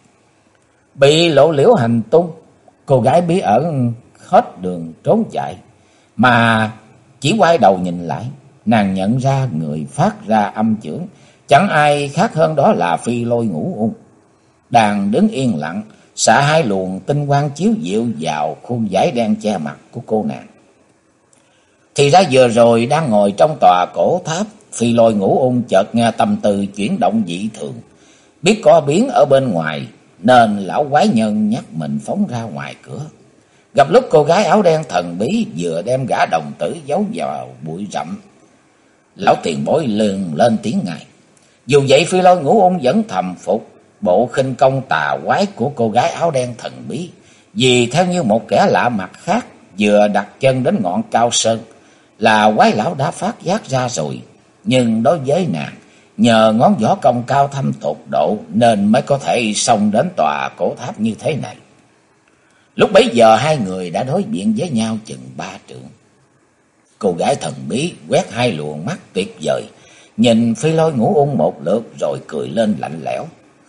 Bị lộ liễu hành tung, cô gái bí ẩn hết đường trốn chạy, mà chỉ quay đầu nhìn lại, nàng nhận ra người phát ra âm chưởng chẳng ai khác hơn đó là Phi Lôi Ngũ Ung, đang đứng yên lặng, xạ 2 luồng tinh quang chiếu diệu vào khuôn vải đen che mặt của cô nàng. Thì ra vừa rồi đang ngồi trong tòa cổ tháp, Phi Lôi Ngũ Ung chợt nghe tâm tư chuyển động dị thường, biết có biến ở bên ngoài, nên lão quái nhân nhắc mình phóng ra ngoài cửa. Gặp lúc cô gái áo đen thần bí vừa đem gã đồng tử giấu vào bụi rậm, lão tiền bối lườn lên tiếng ngài. Dù vậy Phi Lôi Ngũ Ung vẫn thầm phục bộ khinh công tà quái của cô gái áo đen thần bí, vì theo như một kẻ lạ mặt khác vừa đặt chân đến ngọn cao sơn là quái lão đã phát giác ra rồi. Nhưng đối với nàng, nhờ ngón võ công cao thâm tột độ nên mới có thể xông đến tòa cổ tháp như thế này. Lúc bấy giờ hai người đã đối diện với nhau chừng 3 trượng. Cô gái thần bí quét 2 luồng mắt tuyệt vời, nhìn Phi Lôi Ngũ Ung một lượt rồi cười lên lạnh lẽo: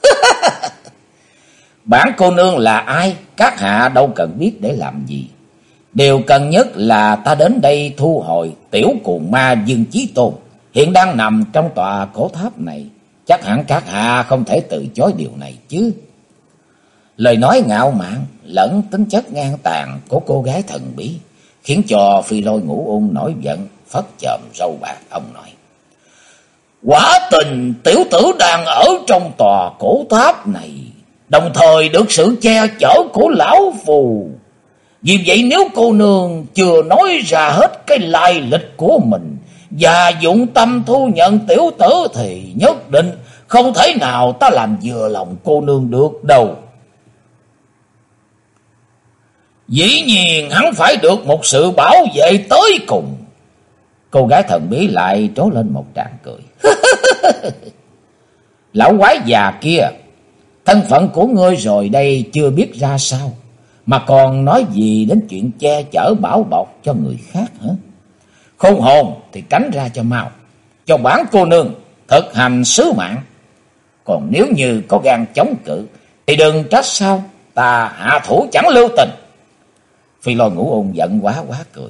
"Bản cô nương là ai, các hạ đâu cần biết để làm gì. Điều cần nhất là ta đến đây thu hồi tiểu cuồng ma Dương Chí Tôn, hiện đang nằm trong tòa cổ tháp này. Chắc hẳn các hạ không thể từ chối điều này chứ." Lời nói ngạo mạn lẫn tính chất ngang tàn của cô gái thần bí khiến cho Phi Lôi Ngũ Ung nổi giận, phất chòm râu bạc. Ông nói: "Quả tình tiểu tử đang ở trong tòa cổ tháp này, đồng thời được sự che chở của lão phù. Vì vậy nếu cô nương chưa nói ra hết cái lai lịch của mình và dụng tâm thu nhận tiểu tử thì nhất định không thể nào ta làm vừa lòng cô nương được đâu. Dĩ nhiên hắn phải được một sự bảo vệ tới cùng. Cô gái thần bí lại trố lên một tràng cười. Lão quái già kia, thân phận của ngươi rồi đây chưa biết ra sao, mà còn nói gì đến chuyện che chở bảo bọc cho người khác hả? Khôn hồn thì tránh ra cho mau, cho bản cô nương thực hành sứ mạng. Còn nếu như có gan chống cự thì đừng trách sao ta hạ thủ chẳng lưu tình. Phi Lôi Ngũ Ung giận quá cười.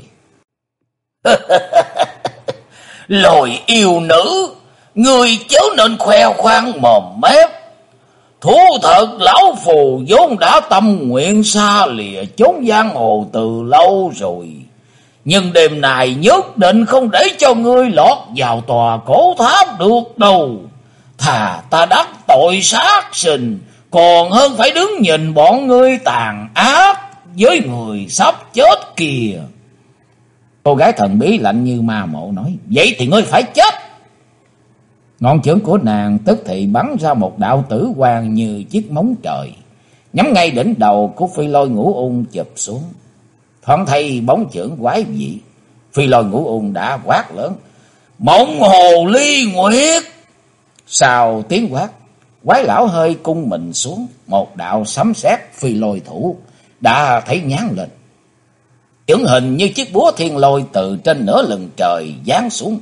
Lồi yêu nữ, người chớ nên khoe khoang mồm mép. Thú thật lão phù vốn đã tâm nguyện xa lìa chốn giang hồ từ lâu rồi. Nhưng đêm này nhất định không để cho ngươi lọt vào tòa cổ tháp được đâu. Thà ta đắc tội sát sinh, còn hơn phải đứng nhìn bọn ngươi tàn ác với người sắp chết kìa. Cô gái thần bí lạnh như ma mộ nói, vậy thì ngươi phải chết. Ngọn chưởng của nàng tức thì bắn ra một đạo tử quang như chiếc móng trời, nhắm ngay đỉnh đầu của Phi Lôi Ngũ Ung chụp xuống. Thoáng thấy bóng chưởng quái dị, Phi Lôi Ngũ Ung đã quát lớn, Mộng Hồ Ly Nguyệt. Sau tiếng quát, quái lão hơi cung mình xuống, một đạo sấm sét phi lôi thủ đã thấy nhán lên. Chưởng hình như chiếc búa thiên lôi từ trên nửa lừng trời giáng xuống.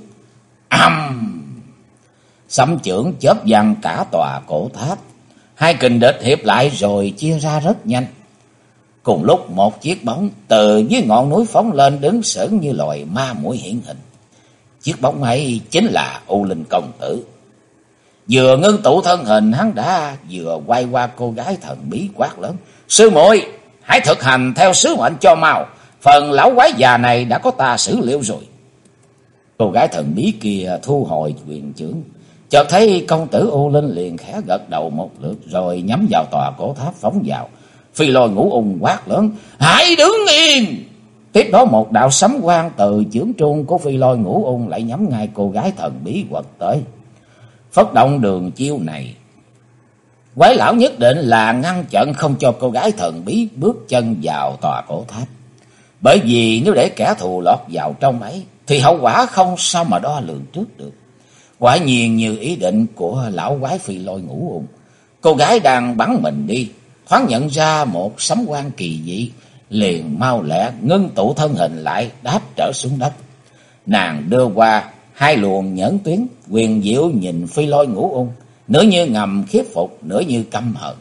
Sấm chưởng chớp văng cả tòa cổ tháp. Hai kình địch hiệp lại rồi chia ra rất nhanh. Cùng lúc một chiếc bóng từ dưới ngọn núi phóng lên, đứng sững như loài ma muội hiện hình. Chiếc bóng ấy chính là U Linh công tử. Vừa ngưng tụ thân hình, hắn đã vừa quay qua cô gái thần bí quát lớn, sư muội, hãy thực hành theo sứ mệnh cho mau. Phần lão quái già này đã có ta xử liệu rồi. Cô gái thần bí kia thu hồi quyền chưởng, chợt thấy công tử U Linh liền khẽ gật đầu một lượt, rồi nhắm vào tòa cổ tháp phóng vào. Phi Lôi Ngũ Ung quát lớn, hãy đứng yên. Tiếp đó một đạo sấm quang từ chưởng trung của Phi Lôi Ngũ Ung lại nhắm ngay cô gái thần bí quật tới. Phất động đường chiêu này, quái lão nhất định là ngăn chặn không cho cô gái thần bí bước chân vào tòa cổ tháp. Bởi vì nếu để kẻ thù lọt vào trong ấy thì hậu quả không sao mà đo lường trước được. Quả nhiên như ý định của lão quái Phi Lôi Ngũ Ung, cô gái đang bắn mình đi, thoáng nhận ra một sấm quang kỳ dị, liền mau lẹ ngưng tụ thân hình lại, đáp trở xuống đất. Nàng đưa qua hai luồng nhẫn tuyến, quyền diệu nhìn Phi Lôi Ngũ Ung, nửa như ngầm khiếp phục, nửa như căm hận.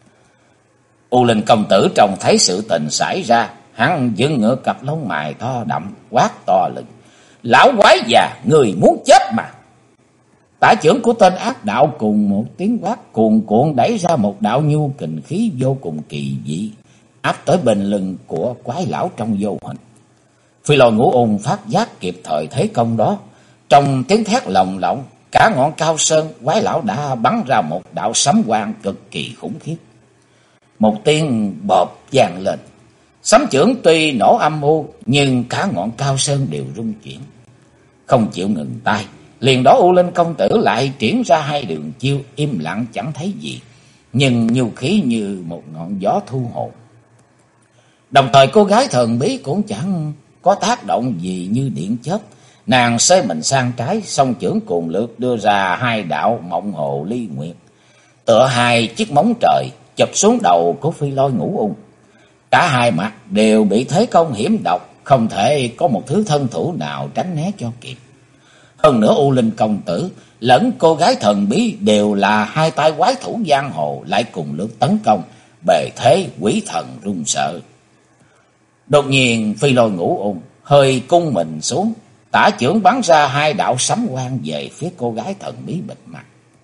U Linh công tử trông thấy sự tình xảy ra, hắn dựng ngửa cặp lông mày to đậm, quát to lên, lão quái già, người muốn chết mà. Tả chưởng của tên ác đạo cùng một tiếng quát cuồn cuộn đẩy ra một đạo nhu kình khí vô cùng kỳ dị, áp tới bên lưng của quái lão trong vô hình. Phi Lôi Ngũ Ung phát giác kịp thời thế công đó, trong tiếng thét lồng lộng, cả ngọn cao sơn quái lão đã bắn ra một đạo sấm quang cực kỳ khủng khiếp. Một tiếng bộp vang lên, sấm chưởng tuy nổ âm u, nhưng cả ngọn cao sơn đều rung chuyển. Không chịu ngừng tay, liền đó U Linh công tử lại triển ra hai đường chiêu, im lặng chẳng thấy gì, nhưng nhu khí như một ngọn gió thu hồn. Đồng thời cô gái thần bí cũng chẳng có tác động gì, như điện chớp, nàng xơi mình sang trái, song chưởng cùng lượt đưa ra hai đạo Mộng Hồ Ly Nguyệt, tựa hai chiếc móng trời chụp xuống đầu của Phi Lôi Ngũ Ung. Cả hai mặt đều bị thế công hiểm độc, không thể có một thứ thân thủ nào tránh né cho kịp. Hơn nữa U Linh công tử lẫn cô gái thần bí đều là hai tay quái thủ giang hồ, lại cùng lượt tấn công, bề thế quỷ thần run sợ. Đột nhiên Phi Lôi Ngũ Ung hơi cung mình xuống, tả chưởng bắn ra hai đạo sấm quang về phía cô gái thần bí bịt mặt.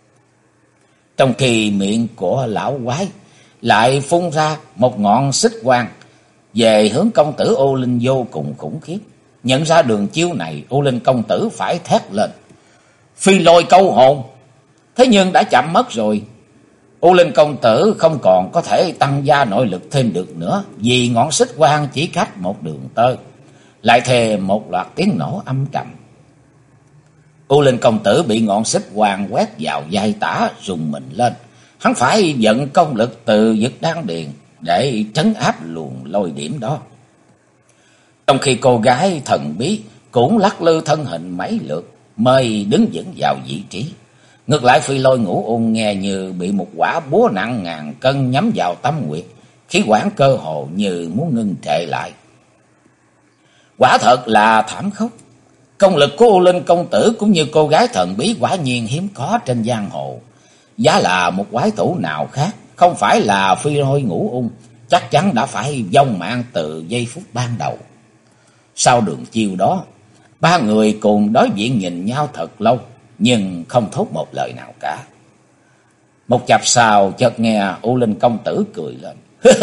Trong khi miệng của lão quái lại phun ra một ngọn xích quang về hướng công tử U Linh vô cùng khủng khiếp. Nhận ra đường chiêu này, U Linh công tử phải thét lên, Phi Lôi câu hồn. Thế nhưng đã chậm mất rồi. U Linh công tử không còn có thể tăng gia nội lực thêm được nữa, vì ngọn xích quang chỉ cách một đường tơ. Lại thêm một loạt tiếng nổ âm trầm. U Linh công tử bị ngọn xích quang quét vào vai tả, rùng mình lên. Hắn phải vận công lực từ Dực Đan Điền để trấn áp luồng lôi điểm đó. Trong khi cô gái thần bí cũng lắc lư thân hình mấy lượt mới đứng vững vào vị trí. Ngược lại Phi Lôi Ngũ Ung nghe như bị một quả búa nặng ngàn cân nhắm vào tâm nguyệt, khí quản cơ hồ như muốn ngưng trệ lại. Quả thật là thảm khốc. Công lực của U Linh công tử cũng như cô gái thần bí quả nhiên hiếm có trên giang hồ. Giá là một quái thủ nào khác, không phải là Phi Lôi Ngũ Ung, chắc chắn đã phải vong mạng từ giây phút ban đầu. Sau đường chiêu đó, ba người cùng đối diện nhìn nhau thật lâu, nhưng không thốt một lời nào cả. Một chập sau chợt nghe U Linh công tử cười lên.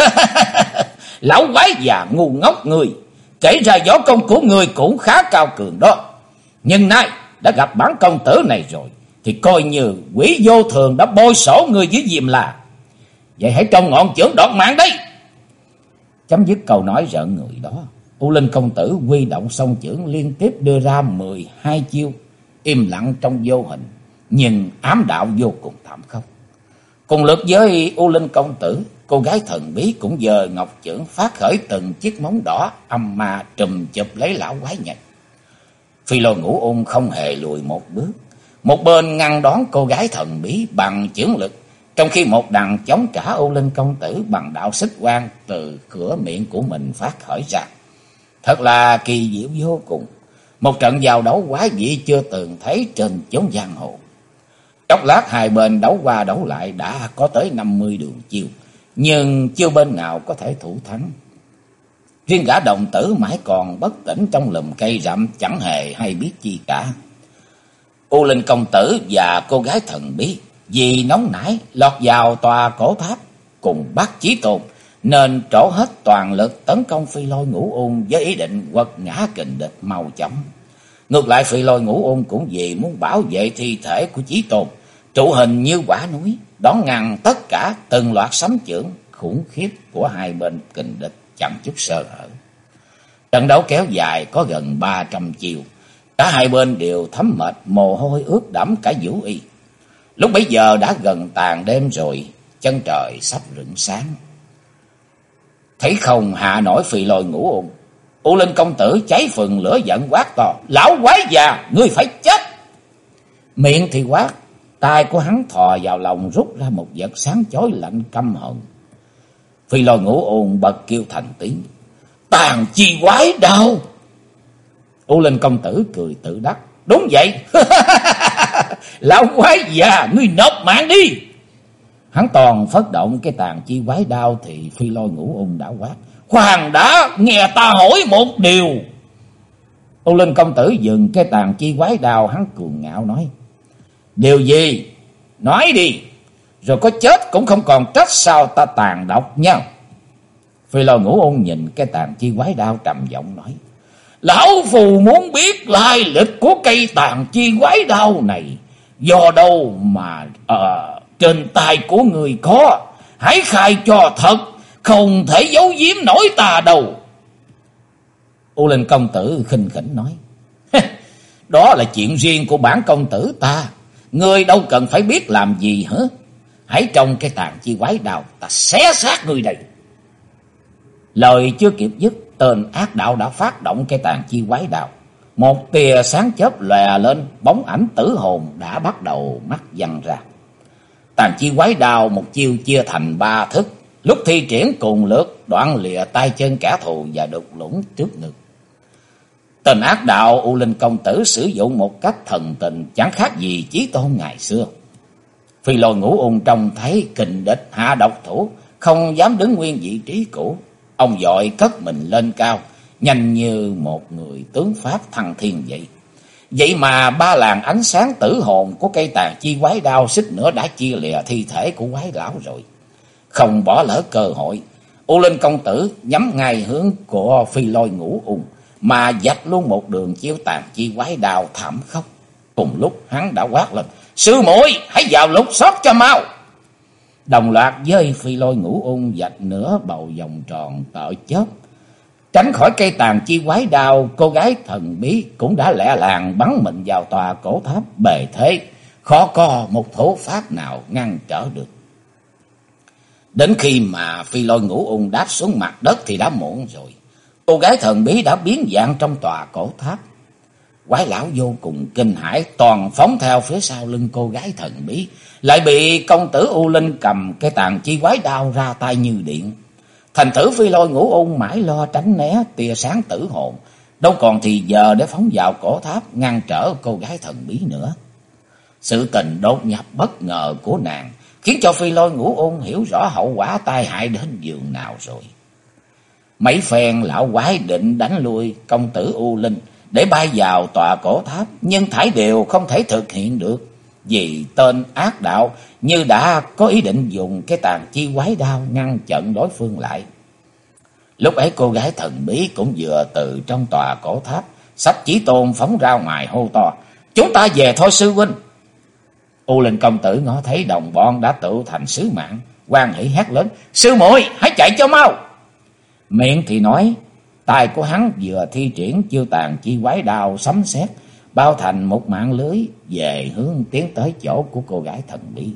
Lão quái già ngu ngốc người, kể ra võ công của người cũng khá cao cường đó. Nhưng nay đã gặp bản công tử này rồi, thì coi như quỷ vô thường đã bôi xổ người dưới Diêm La. Vậy hãy trông ngọn chưởng đoạt mạng đấy. Chấm dứt câu nói rợn người đó, U Linh công tử huy động song chưởng liên tiếp đưa ra 12 chiêu, im lặng trong vô hình, nhưng ám đạo vô cùng thảm khốc. Cùng lượt với U Linh công tử, cô gái thần bí cũng giơ ngọc chưởng phát khởi từng chiếc móng đỏ âm ma trùm chụp lấy lão quái nhật. Phi Lôi Ngũ Ung không hề lùi một bước, một bên ngăn đón cô gái thần bí bằng chưởng lực, trong khi một đằng chống trả U Linh công tử bằng đạo xích quang từ cửa miệng của mình phát khởi ra. Thật là kỳ diệu vô cùng, một trận giao đấu quái dị chưa từng thấy trên chốn giang hồ. Chốc lát hai bên đấu qua đấu lại đã có tới 50 đường chiêu, nhưng chưa bên nào có thể thủ thắng. Riêng gã đồng tử mãi còn bất tỉnh trong lùm cây rậm, chẳng hề hay biết chi cả. U Linh công tử và cô gái thần bí vì nóng nảy lọt vào tòa cổ tháp cùng Bát Chí Tôn, nên trổ hết toàn lực tấn công Phi Lôi Ngũ Ung với ý định quật ngã kình địch mau chóng. Ngược lại Phi Lôi Ngũ Ung cũng vì muốn bảo vệ thi thể của Chí Tôn, trụ hình như quả núi, đón ngăn tất cả từng loạt sấm chưởng khủng khiếp của hai bên kình địch chẳng chút sơ hở. Trận đấu kéo dài có gần 300 chiêu, cả hai bên đều thấm mệt, mồ hôi ướt đẫm cả vũ y. Lúc bấy giờ đã gần tàn đêm rồi, chân trời sắp rạng sáng. Thấy không hạ nổi Phi Lôi Ngũ Ung, U Linh công tử cháy phừng lửa giận quát to: Lão quái già, ngươi phải chết! Miệng thì quát, tay của hắn thò vào lòng rút ra một vật sáng chói lạnh căm hận. Phi Lôi Ngũ Ung bật kêu thành tiếng: Tàn chi quái đao! U Linh công tử cười tự đắc: Đúng vậy. Lão quái già, ngươi nộp mạng đi! Hắn toàn phất động cái tàn chi quái đao thì Phi Lôi Ngũ Ung đã quát: Khoan đã, nghe ta hỏi một điều. U Linh công tử dừng cái tàn chi quái đao, hắn cuồng ngạo nói: Điều gì? Nói đi, rồi có chết cũng không còn trách sao ta tàn độc nha. Phi Lôi Ngũ Ung nhìn cái tàn chi quái đao trầm giọng nói: Lão phù muốn biết lai lịch của cây tàn chi quái đao này do đâu mà trên tay của người có, hãy khai cho thật, không thể giấu giếm nổi ta đâu. U Linh công tử khinh khỉnh nói: Đó là chuyện riêng của bản công tử ta, ngươi đâu cần phải biết làm gì hả? Hãy trông cái tàn chi quái đao, ta xé xác ngươi đây. Lời chưa kịp dứt, tên ác đạo đã phát động cái tàn chi quái đao. Một tia sáng chớp lòe lên, bóng ảnh tử hồn đã bắt đầu mắt văng ra. Tàn chi quái đao một chiêu chia thành 3 thức, lúc thi triển cùng lượt đoạn lìa tay chân kẻ thù và đục lũng trước ngực. Tên ác đạo U Linh công tử sử dụng một cách thần tình chẳng khác gì Chí Tôn ngày xưa. Phi Lôi Ngũ Ung trông thấy kình địch hạ độc thủ, không dám đứng nguyên vị trí cũ. Ông vội cất mình lên cao, nhanh như một người tướng pháp thăng thiên vậy. Vậy mà 3 làn ánh sáng tử hồn của cây tàn chi quái đao xích nữa đã chia lìa thi thể của quái lão rồi. Không bỏ lỡ cơ hội, U Linh công tử nhắm ngay hướng của Phi Lôi Ngũ Ung mà dạch luôn một đường chiếu tàn chi quái đao thảm khốc. Cùng lúc hắn đã quát lên: Sư muội, hãy vào lục soát cho mau! Đồng loạt với Phi Lôi Ngũ Ung dạch nửa bầu vòng tròn tợ chớp. Tránh khỏi cây tàn chi quái đao, cô gái thần bí cũng đã lẹ làng bắn mình vào tòa cổ tháp bề thế, khó có một thổ pháp nào ngăn trở được. Đến khi mà Phi Lôi Ngũ Ung đáp xuống mặt đất thì đã muộn rồi. Cô gái thần bí đã biến dạng trong tòa cổ tháp. Quái lão vô cùng kinh hãi, toàn phóng theo phía sau lưng cô gái thần bí, lại bị công tử U Linh cầm cái tàn chi quái đao ra tay như điện. Thành thử Phi Lôi Ngũ Ung mãi lo tránh né tia sáng tử hồn, đâu còn thì giờ để phóng vào cổ tháp ngăn trở cô gái thần bí nữa. Sự tình đột nhập bất ngờ của nàng khiến cho Phi Lôi Ngũ Ung hiểu rõ hậu quả tai hại đến giường nào rồi. Mấy phen lão quái định đánh lui công tử U Linh để bay vào tòa cổ tháp, nhưng thảy đều không thể thực hiện được, vì tên ác đạo như đã có ý định dùng cái tàn chi quái đao ngăn chặn đối phương lại. Lúc ấy cô gái thần bí cũng vừa từ trong tòa cổ tháp Sách Chí Tôn phóng ra ngoài hô to: "Chúng ta về thôi sư huynh!" U Linh công tử ngó thấy đồng bọn đã tụ thành sứ mạng, hoan hỉ hét lớn: "Sư muội, hãy chạy cho mau!" Miệng thì nói, tay của hắn vừa thi triển chiêu tàn chi quái đao sấm sét, bao thành một mạng lưới về hướng tiến tới chỗ của cô gái thần bí.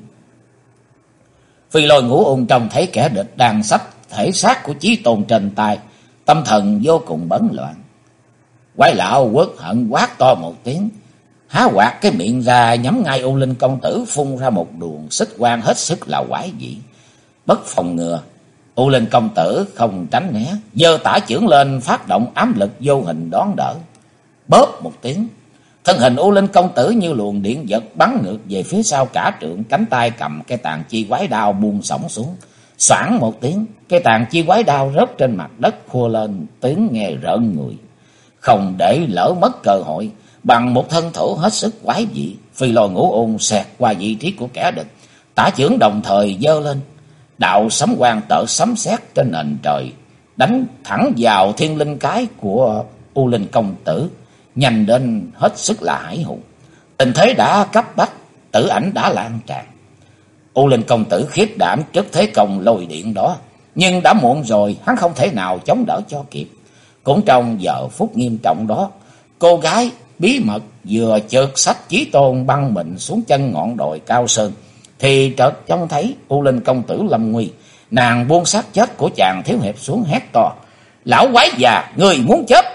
Phi Lôi Ngũ Ung trông thấy kẻ địch đang xách thể xác của Chí Tôn trên tay, tâm thần vô cùng bấn loạn. Quái lão uất hận quát to một tiếng, há quạt cái miệng ra nhắm ngay U Linh công tử, phun ra một luồng xích quang hết sức là quái dị. Bất phòng ngừa, U Linh công tử không tránh né, giơ tả chưởng lên phát động ám lực vô hình đón đỡ. Bóp một tiếng, thân hình U Linh công tử như luồng điện giật bắn ngược về phía sau cả trượng, cánh tay cầm cây tàn chi quái đao buông xõng xuống. Xoảng một tiếng, cây tàn chi quái đao rớt trên mặt đất khua lên tiếng nghe rợn người. Không để lỡ mất cơ hội, bằng một thân thủ hết sức quái dị, Phi Lôi Ngũ Ung xẹt qua vị trí của kẻ địch, tả chưởng đồng thời giơ lên, đạo sấm quang tợ sấm sét trên nền trời, đánh thẳng vào thiên linh cái của U Linh công tử, nhanh đến hết sức là hãi hùng. Tình thế đã cấp bách, tử ảnh đã lan tràn. U Linh công tử khiếp đảm trước thế công lôi điện đó, nhưng đã muộn rồi, hắn không thể nào chống đỡ cho kịp. Cũng trong giờ phút nghiêm trọng đó, cô gái bí mật vừa chợt Sách Chí Tôn băng mình xuống chân ngọn đồi cao sơn, thì chợt trông thấy U Linh công tử lâm nguy. Nàng buông xác chết của chàng thiếu hiệp xuống hét to: "Lão quái già, người muốn chết!"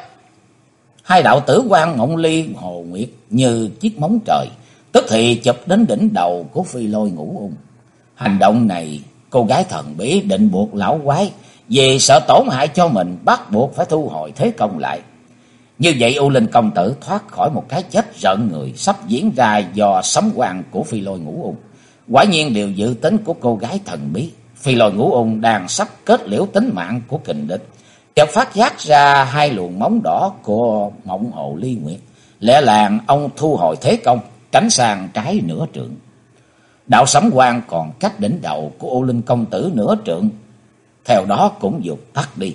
Hai đạo tử quang Mộng Ly Hồ Nguyệt như chiếc móng trời, tức thì chụp đến đỉnh đầu của Phi Lôi Ngũ Ung. Hành động này, cô gái thần bí định buộc lão quái vì sợ tổn hại cho mình, bắt buộc phải thu hồi thế công lại. Như vậy U Linh công tử thoát khỏi một cái chết rợn người sắp diễn ra do sấm quang của Phi Lôi Ngũ Ung. Quả nhiên điều dự tính của cô gái thần bí, Phi Lôi Ngũ Ung đang sắp kết liễu tính mạng của kình địch, chợt phát giác ra hai luồng móng đỏ của Mộng Hồ Ly Nguyệt. Lẽ làng ông thu hồi thế công, tránh sang trái nửa trượng. Đạo sấm quang còn cách đỉnh đầu của U Linh công tử nửa trượng, theo đó cũng vụt tắt đi.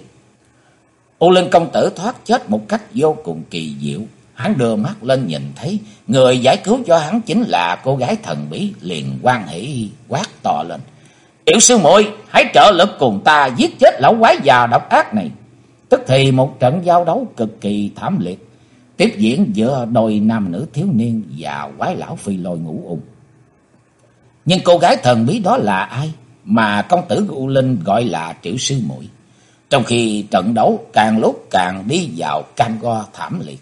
U Linh công tử thoát chết một cách vô cùng kỳ diệu. Hắn đưa mắt lên nhìn thấy người giải cứu cho hắn chính là cô gái thần bí, liền hoan hỉ quát to lên: "Tiểu sư muội, hãy trợ lực cùng ta giết chết lão quái già độc ác này!" Tức thì một trận giao đấu cực kỳ thảm liệt tiếp diễn giữa đôi nam nữ thiếu niên và quái lão Phi Lôi Ngũ Ung. Nhưng cô gái thần bí đó là ai mà công tử U Linh gọi là Triệu sư muội? Trong khi trận đấu càng lúc càng đi vào cam go thảm liệt.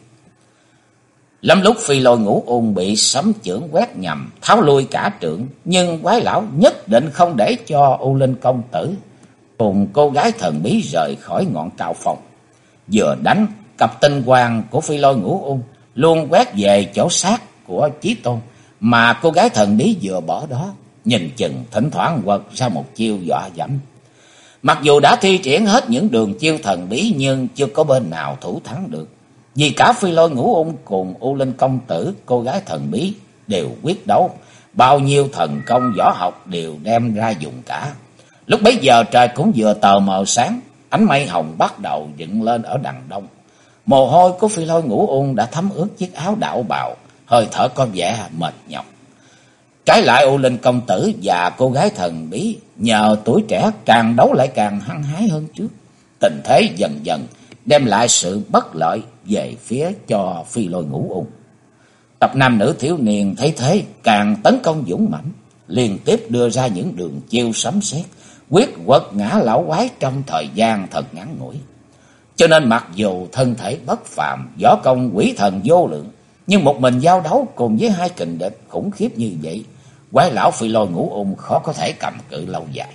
Lắm lúc Phi Lôi Ngũ Ung bị sấm chưởng quét nhầm, tháo lui cả trượng, nhưng quái lão nhất định không để cho U Linh công tử cùng cô gái thần bí rời khỏi ngọn cao phong. Vừa đánh, cặp tinh quang của Phi Lôi Ngũ Ung luôn quét về chỗ xác của Chí Tôn mà cô gái thần bí vừa bỏ đó, nhìn chừng thỉnh thoảng quật ra một chiêu dọa dẫm. Mặc dù đã thi triển hết những đường chiêu thần bí, nhưng chưa có bên nào thủ thắng được. Vì cả Phi Lôi Ngũ Ung cùng U Linh công tử, cô gái thần bí đều quyết đấu, bao nhiêu thần công võ học đều đem ra dùng cả. Lúc bấy giờ trời cũng vừa tờ mờ sáng, ánh mây hồng bắt đầu dựng lên ở đằng đông. Mồ hôi của Phi Lôi Ngũ Ung đã thấm ướt chiếc áo đạo bào, hơi thở có vẻ mệt nhọc. Trái lại U Linh công tử và cô gái thần bí nhờ tuổi trẻ càng đấu lại càng hăng hái hơn trước. Tình thế dần dần đem lại sự bất lợi về phía cho Phi Lôi Ngũ Ung. Tập nam nữ thiếu niên thấy thế càng tấn công dũng mãnh, liên tiếp đưa ra những đường chiêu sấm sét, quyết quật ngã lão quái trong thời gian thật ngắn ngủi. Cho nên mặc dù thân thể bất phàm, võ công quỷ thần vô lượng, nhưng một mình giao đấu cùng với hai kình địch khủng khiếp như vậy, quái lão Phi Lôi Ngũ Ung khó có thể cầm cự lâu dài.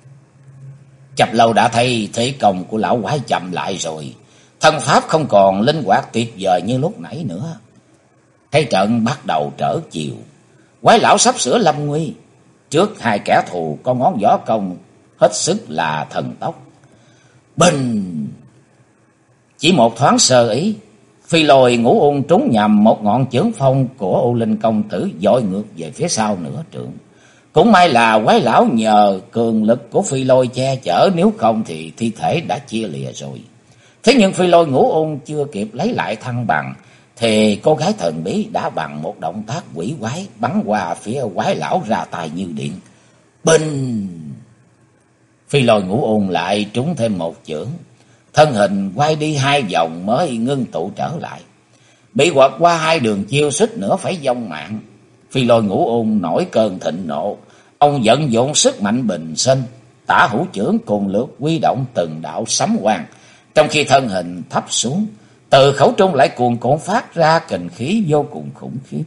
Chập Lâu đã thấy thế công của lão quái chậm lại rồi, thân pháp không còn linh hoạt tuyệt vời như lúc nãy nữa. Thấy trận bắt đầu trở chiều, quái lão sắp sửa lâm nguy. Trước hai kẻ thù có ngón võ công hết sức là thần tốc. Bình! Chỉ một thoáng sơ ý, Phi Lôi Ngũ Ung trúng nhầm một ngọn chưởng phong của U Linh công tử, dội ngược về phía sau nửa trượng. Cũng may là quái lão nhờ cường lực của Phi Lôi che chở, nếu không thì thi thể đã chia lìa rồi. Thế nhưng Phi Lôi Ngũ Ung chưa kịp lấy lại thăng bằng, thì cô gái thần bí đã bằng một động tác quỷ quái bắn qua phía quái lão ra tay như điện. Bình! Phi Lôi Ngũ Ung lại trúng thêm một chưởng, thân hình quay đi hai vòng mới ngưng tụ trở lại. Bị quật qua hai đường chiêu suýt nữa phải vong mạng. Phi Lôi Ngũ Ung nổi cơn thịnh nộ, ông vận dụng sức mạnh bình sinh, tả hữu chưởng cùng lượt quy động từng đạo sấm quang, trong khi thân hình thấp xuống, từ khẩu trung lại cuồn cuộn phát ra kình khí vô cùng khủng khiếp.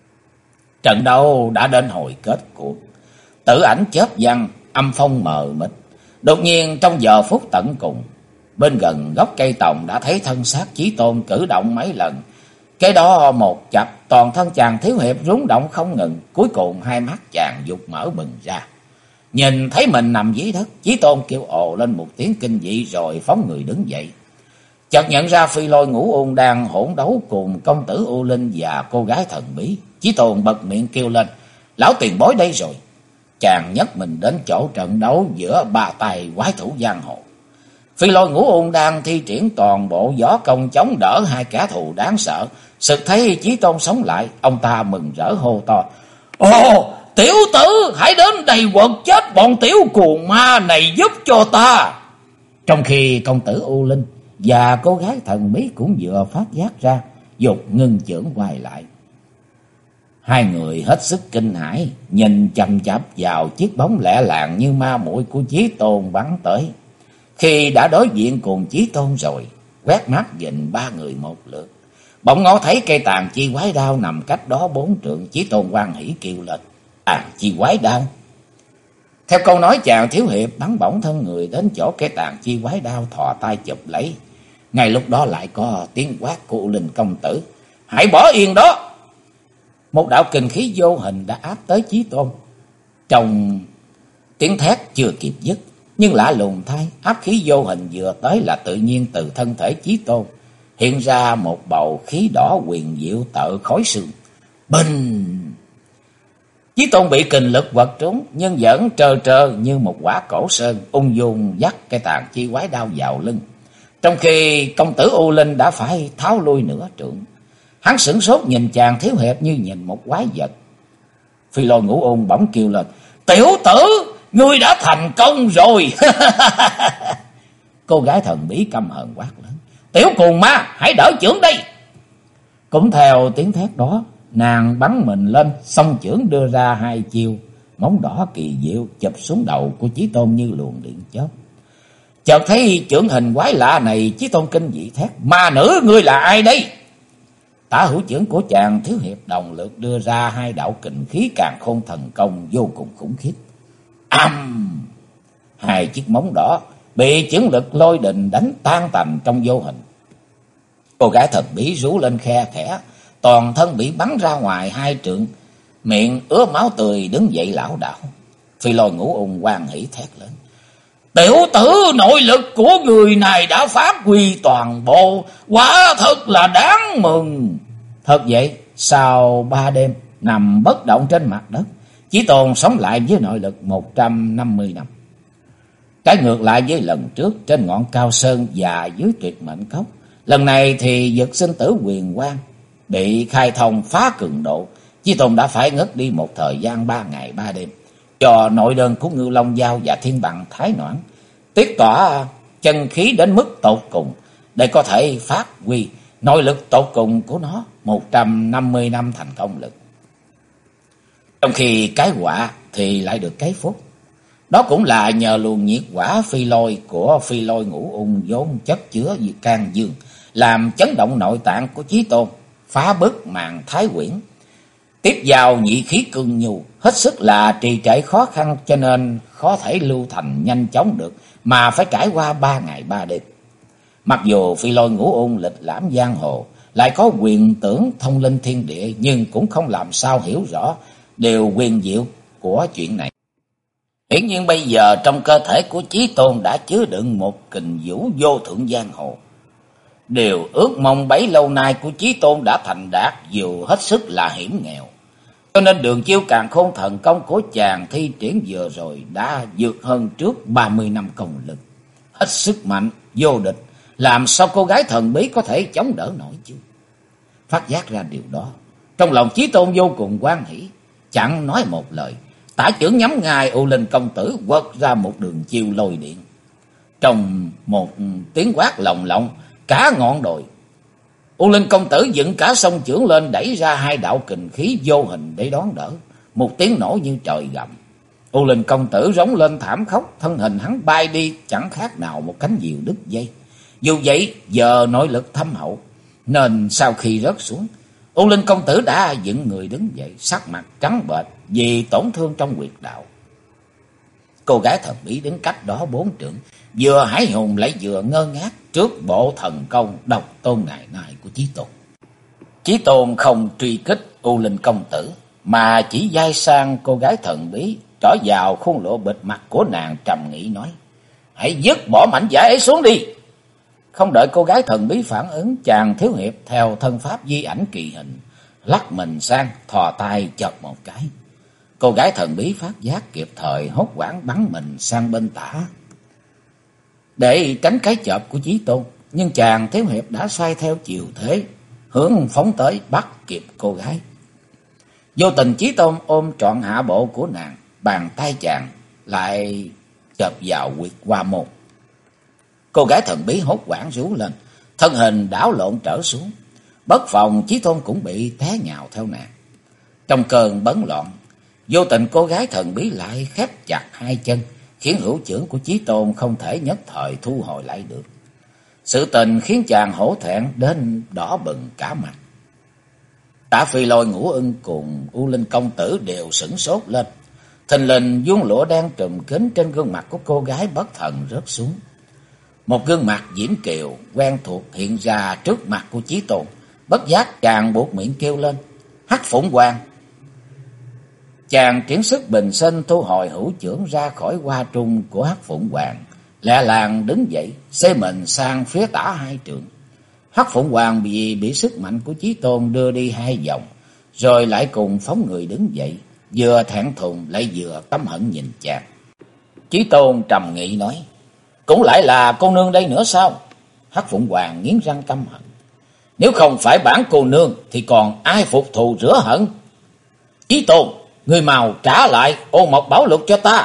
Trận đấu đã đến hồi kết cuộc, tử ảnh chớp giăng, âm phong mờ mịt. Đột nhiên trong giờ phút tận cùng, bên gần gốc cây tòng đã thấy thân xác Chí Tôn cử động mấy lần. Cái đó một chập, toàn thân chàng thiếu hiệp rung động không ngừng, cuối cùng hai mắt chàng dục mở bừng ra. Nhìn thấy mình nằm dưới đất, Chí Tôn kêu ồ lên một tiếng kinh dị rồi phóng người đứng dậy. Chợt nhận ra Phi Lôi Ngũ Ung đang hỗn đấu cùng công tử U Linh và cô gái thần bí. Chí Tôn bật miệng kêu lên: "Lão tiền bối đây rồi!" Chàng nhấc mình đến chỗ trận đấu giữa ba tay quái thủ giang hồ. Phi Lôi Ngũ Ung đang thi triển toàn bộ võ công chống đỡ hai kẻ thù đáng sợ. Sực thấy Chí Tôn sống lại, ông ta mừng rỡ hô to: "Ồ, tiểu tử, hãy đến đây quật chết bọn tiểu cuồng ma này giúp cho ta!" Trong khi công tử U Linh và cô gái thần bí cũng vừa phát giác ra, dục ngưng chưởng quay lại. Hai người hết sức kinh hãi, nhìn chằm chằm vào chiếc bóng lẹ làng như ma muội của Chí Tôn bắn tới. Khi đã đối diện cùng Chí Tôn rồi, quét mắt nhìn ba người một lượt, bỗng ngó thấy cây tàn chi quái đao nằm cách đó 4 trượng. Chí Tôn hoan hỉ kêu lên: "Tàn chi quái đao!" Theo câu nói, chàng thiếu hiệp bắn bổng thân người đến chỗ cây tàn chi quái đao, thò tay chụp lấy. Ngay lúc đó lại có tiếng quát của U Linh công tử: "Hãy bỏ yên đó!" Một đạo kình khí vô hình đã áp tới Chí Tôn. Trong tiếng thét chưa kịp dứt, nhưng lạ lùng thay, áp khí vô hình vừa tới là tự nhiên từ thân thể Chí Tôn hiện ra một bầu khí đỏ huyền diệu tợ khói sương. Bình! Chí Tôn bị kình lực quật trúng, nhưng vẫn trơ trơ như một quả cổ sơn, ung dung dắt cây tàn chi quái đao vào lưng. Trong khi công tử U Linh đã phải tháo lui nửa trượng. Hắn sửng sốt nhìn chàng thiếu hiệp như nhìn một quái vật. Phi Lôi Ngũ Ung bỗng kêu lên: "Tiểu tử, ngươi đã thành công rồi!" Cô gái thần bí căm hờn quát lớn: "Tiểu cuồng ma, hãy đỡ chưởng đây!" Cũng theo tiếng thét đó, nàng bắn mình lên, song chưởng đưa ra hai chiêu, móng đỏ kỳ diệu chụp xuống đầu của Chí Tôn như luồng điện chớp. Chợt thấy chưởng hình quái lạ này, Chí Tôn kinh dị thét: "Ma nữ, ngươi là ai đây?" Tả hữu chưởng của chàng thiếu hiệp đồng lượt đưa ra hai đạo kình khí càn khôn thần công vô cùng khủng khiếp. Hai chiếc móng đỏ bị chưởng lực lôi đình đánh tan tành trong vô hình. Cô gái thần bí rú lên khe khẽ, toàn thân bị bắn ra ngoài hai trượng, miệng ứa máu tươi đứng dậy lảo đảo. Phi Lôi Ngũ Ung hoan hỉ thét lớn: "Tiểu tử, nội lực của người này đã phát huy toàn bộ, quả thật là đáng mừng." Thật vậy, sau 3 đêm nằm bất động trên mặt đất, Chí Tôn sống lại với nội lực 150 năm. Trái ngược lại với lần trước trên ngọn cao sơn và dưới tuyệt mệnh cốc, lần này thì vực sinh tử huyền quang bị khai thông phá cường độ. Chí Tôn đã phải ngất đi một thời gian 3 ngày 3 đêm, cho nội đơn của Ngưu Long Giao và Thiên Bằng Thái Noãn tiết tỏa chân khí đến mức tột cùng, để có thể phát huy nội lực tột cùng của nó 150 năm thành công lực. Trong khi cái họa thì lại được cái phúc. Đó cũng là nhờ luồng nhiệt hỏa phi lôi của phi lôi ngũ ung vốn chất chứa can dương, làm chấn động nội tạng của Chí Tôn, phá bức màn thái quyển. Tiếp vào nhị khí cương nhu, hết sức là trì trệ khó khăn, cho nên khó thể lưu thành nhanh chóng được, mà phải trải qua 3 ngày 3 đêm. Mặc dù phi lôi ngũ ung lịch lãm giang hồ, lại có quyền tưởng thông linh thiên địa, nhưng cũng không làm sao hiểu rõ điều quyền diệu của chuyện này. Hiển nhiên bây giờ trong cơ thể của Chí Tôn đã chứa đựng một kình vũ vô thượng giang hồ. Điều ước mong bấy lâu nay của Chí Tôn đã thành đạt, dù hết sức là hiểm nghèo. Cho nên đường chiêu càn khôn thần công của chàng thi triển vừa rồi đã vượt hơn trước 30 năm công lực. Hết sức mạnh, vô địch, làm sao cô gái thần bí có thể chống đỡ nổi chứ? Phát giác ra điều đó, trong lòng Chí Tôn vô cùng hoan hỷ, chẳng nói một lời. Tả chưởng nhắm ngay U Linh công tử, quật ra một đường chiêu lôi điện. Trong một tiếng quát lồng lộng, cả ngọn đồi, U Linh công tử dựng cả song chưởng lên, đẩy ra 2 đạo kình khí vô hình để đón đỡ. Một tiếng nổ như trời gầm, U Linh công tử rống lên thảm khốc, thân hình hắn bay đi chẳng khác nào một cánh diều đứt dây. Dù vậy giờ nội lực thâm hậu, nên sau khi rớt xuống, U Linh công tử đã dựng người đứng dậy, sắc mặt trắng bệch vì tổn thương trong huyệt đạo. Cô gái thần bí đứng cách đó 4 trượng, vừa hãi hùng lại vừa ngơ ngác trước bộ thần công độc tôn ngày nay của Chí Tôn. Chí Tôn không truy kích U Linh công tử, mà chỉ dai sang cô gái thần bí, trỏ vào khuôn lụa bịt mặt của nàng, trầm nghĩ nói: "Hãy dứt bỏ mảnh vải ấy xuống đi." Không đợi cô gái thần bí phản ứng, chàng thiếu hiệp theo thân pháp di ảnh kỳ hình, lắc mình sang, thò tay chợt một cái. Cô gái thần bí phát giác kịp thời, hốt hoảng bắn mình sang bên tả để tránh cái chộp của Chí Tôn, nhưng chàng thiếu hiệp đã xoay theo chiều thế, hướng phóng tới bắt kịp cô gái. Vô tình Chí Tôn ôm trọn hạ bộ của nàng, bàn tay chàng lại chộp vào huyệt hoa môn. Cô gái thần bí hốt hoảng rú lên, thân hình đảo lộn trở xuống. Bất phòng Chí Tôn cũng bị té nhào theo nàng. Trong cơn bấn loạn, vô tình cô gái thần bí lại khép chặt 2 chân, khiến hữu chưởng của Chí Tôn không thể nhất thời thu hồi lại được. Sự tình khiến chàng hổ thẹn đến đỏ bừng cả mặt. Tả Phi Lôi Ngũ Ưng cùng U Linh công tử đều sửng sốt lên. Thình lình vuông lụa đen trùm kín trên gương mặt của cô gái bất thần rớt xuống. Một gương mặt diễm kiều quen thuộc hiện ra trước mặt của Chí Tôn. Bất giác chàng buột miệng kêu lên: "Hắc Phụng Hoàng!" Chàng triển sức bình sinh thu hồi hữu chưởng ra khỏi hoa trung của Hắc Phụng Hoàng, lẹ làng đứng dậy, xê mình sang phía tả 2 trượng. Hắc Phụng Hoàng bị sức mạnh của Chí Tôn đưa đi 2 vòng, rồi lại cùng phóng người đứng dậy, vừa thẹn thùng lại vừa căm hận nhìn chàng. Chí Tôn trầm nghị nói: "Cũng lại là cô nương đây nữa sao?" Hắc Phụng Hoàng nghiến răng căm hận: "Nếu không phải bản cô nương thì còn ai phục thù rửa hận? Chí Tôn, người mau trả lại Ô Mộc Bảo Lục cho ta.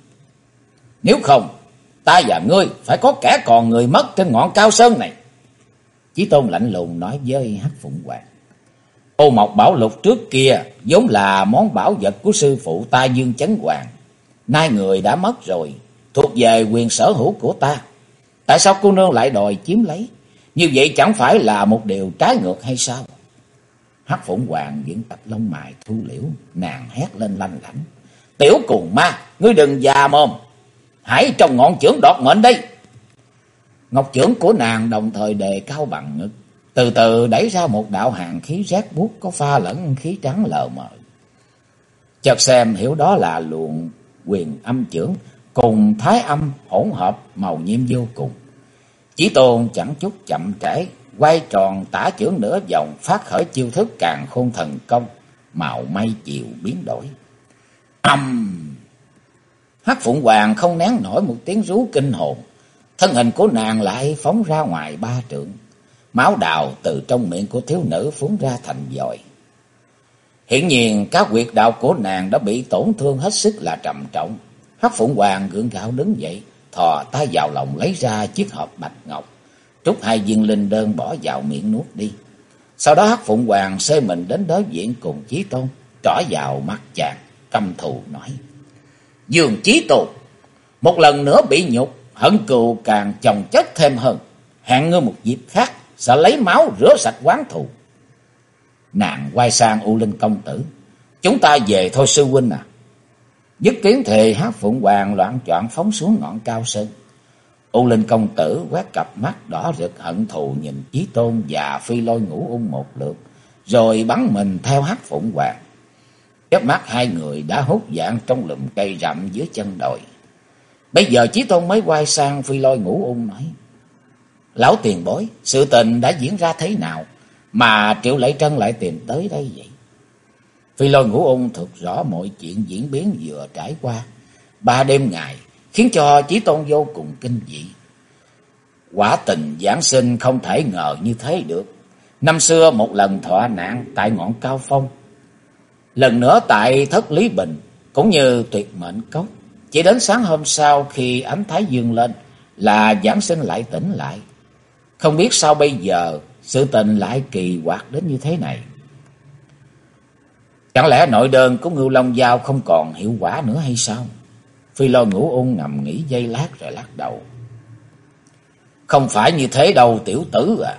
Nếu không, ta và ngươi phải có kẻ còn người mất trên ngọn cao sơn này." Chí Tôn lạnh lùng nói với Hắc Phụng Hoàng: "Ô Mộc Bảo Lục trước kia vốn là món bảo vật của sư phụ ta Dương Chấn Hoàng. Nay người đã mất rồi, thuộc về quyền sở hữu của ta. Tại sao cô nương lại đòi chiếm lấy? Như vậy chẳng phải là một điều trái ngược hay sao?" Hắc Phụng Hoàng vẫn tập lông mày thu liễu, nàng hét lên lanh lảnh: "Tiểu cuồng ma, ngươi đừng già mồm, hãy trong ngọn chưởng đoạt mệnh đây." Ngọc chưởng của nàng đồng thời đề cao bằng ngực, từ từ đẩy ra một đạo hàn khí rét buốt có pha lẫn khí trắng lờ mờ. Chợt xem hiểu đó là luồng quyền âm chưởng cùng thái âm hỗn hợp màu nhiệm vô cùng. Chí Tôn chẳng chút chậm trễ, quay tròn tả chưởng nửa vòng, phát khởi chiêu thức Càn Khôn thần công, màu mây chiều biến đổi. Hắc Phụng Hoàng không nén nổi một tiếng rú kinh hồn, thân hình của nàng lại phóng ra ngoài 3 trượng. Máu đào từ trong miệng của thiếu nữ phun ra thành vòi. Hiển nhiên các huyệt đạo của nàng đã bị tổn thương hết sức là trầm trọng. Hắc Phụng Hoàng gượng gạo đứng dậy, thò tay vào lòng lấy ra chiếc hộp bạch ngọc, trút hai viên linh đơn bỏ vào miệng nuốt đi. Sau đó Hắc Phụng Hoàng xê mình đến đối diện cùng Chí Tôn, trỏ vào mắt chàng, căm thù nói: Dương Chí Tôn, một lần nữa bị nhục, hận cừu càng chồng chất thêm hơn. Hẹn ngươi một dịp khác, sẽ lấy máu rửa sạch oán thù. Nàng quay sang U Linh công tử: Chúng ta về thôi sư huynh à. Dứt tiếng thì Hắc Phụng Hoàng loạng choạng phóng xuống ngọn cao sơn. U Linh công tử quét cặp mắt đỏ rực hận thù nhìn Chí Tôn và Phi Lôi Ngũ Ung một lượt, rồi bắn mình theo Hắc Phụng Hoàng. Chớp mắt hai người đã hốt dạng trong lùm cây rậm dưới chân đồi. Bây giờ Chí Tôn mới quay sang Phi Lôi Ngũ Ung nói: Lão tiền bối, sự tình đã diễn ra thế nào mà Triệu Lệ Trân lại tìm tới đây vậy? Phi Lôi Ngũ Ung thực rõ mọi chuyện diễn biến vừa trải qua 3 đêm ngày, khiến cho Chí Tôn vô cùng kinh dị. Quả tình giáng sinh không thể ngờ như thế được. Năm xưa một lần thọ nạn tại ngọn Cao Phong, lần nữa tại Thất Lý Bình, cũng như Tuyệt Mệnh Cốc. Chỉ đến sáng hôm sau khi ánh thái dương lên là giáng sinh lại tỉnh lại. Không biết sao bây giờ sự tình lại kỳ quặc đến như thế này. Chẳng lẽ nội đơn của Ngưu Long Giao không còn hiệu quả nữa hay sao? Phi Lôi Ngũ Ung ngầm nghĩ giây lát rồi lắc đầu: Không phải như thế đâu tiểu tử à.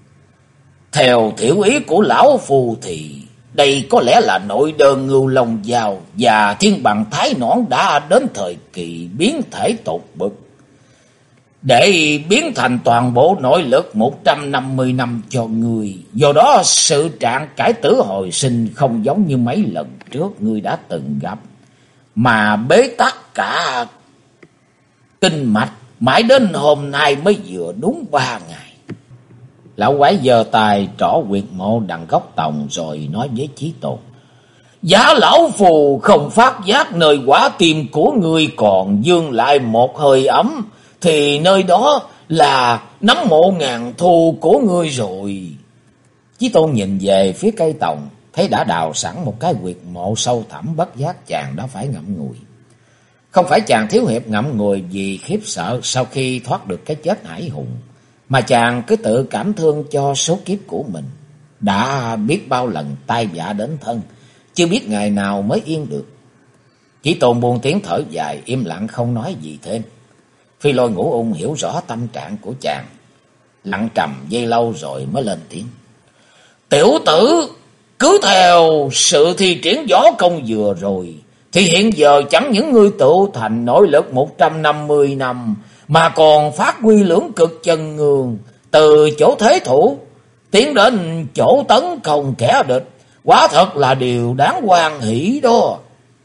Theo thiểu ý của lão phù thì đây có lẽ là nội đơn Ngưu Long Giao và Thiên Bằng Thái Nõn đã đến thời kỳ biến thể tột bực, để biến thành toàn bộ nội lực 150 năm cho người. Do đó sự trạng cải tử hồi sinh không giống như mấy lần trước ngươi đã từng gặp, mà bế tắc cả kinh mạch mãi đến hôm nay mới vừa đúng 3 ngày. Lão quái giơ tay trỏ huyệt mộ đằng góc tòng rồi nói với Chí Tôn: Giá lão phù không phát giác nơi quả tim của ngươi còn dương lại một hơi ấm, thì nơi đó là nấm mộ ngàn thu của ngươi rồi. Chí Tôn nhìn về phía cây tòng, thấy đã đào sẵn một cái huyệt mộ sâu thẳm, bất giác chàng đã phải ngậm ngùi. Không phải chàng thiếu hiệp ngậm ngùi vì khiếp sợ sau khi thoát được cái chết hải hùng, mà chàng cứ tự cảm thương cho số kiếp của mình. Đã biết bao lần tai vạ đến thân, chưa biết ngày nào mới yên được. Chí Tôn buông tiếng thở dài, im lặng không nói gì thêm. Phi Lôi Ngũ Ung hiểu rõ tâm trạng của chàng, lặng trầm giây lâu rồi mới lên tiếng: Tiểu tử, cứ theo sự thi triển võ công vừa rồi, thì hiện giờ chẳng những ngươi tụ thành nội lực 150 năm, mà còn phát huy lưỡng cực chân ngương, từ chỗ thế thủ tiến đến chỗ tấn công kẻ địch, quả thật là điều đáng hoan hỷ đó.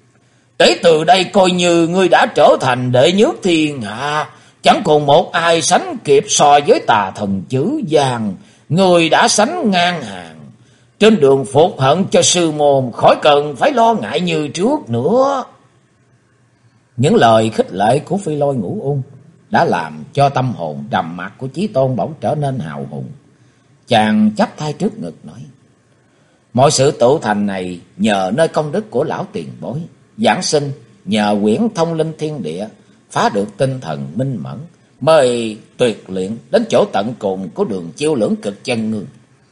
Kể từ đây coi như ngươi đã trở thành đệ nhất thiên hạ, chẳng còn một ai sánh kịp so với tà thần chữ Giang. Ngươi đã sánh ngang hàng, trên đường phục hận cho sư môn, khỏi cần phải lo ngại như trước nữa. Những lời khích lệ của Phi Lôi Ngũ Ung đã làm cho tâm hồn trầm mặc của Chí Tôn bỗng trở nên hào hùng. Chàng chắp tay trước ngực nói: Mọi sự tụ thành này nhờ nơi công đức của lão tiền bối. Giảng sinh nhờ quyển Thông Linh Thiên Địa phá được tinh thần minh mẫn, mới tuyệt luyện đến chỗ tận cùng của đường chiêu lưỡng cực chân ngương.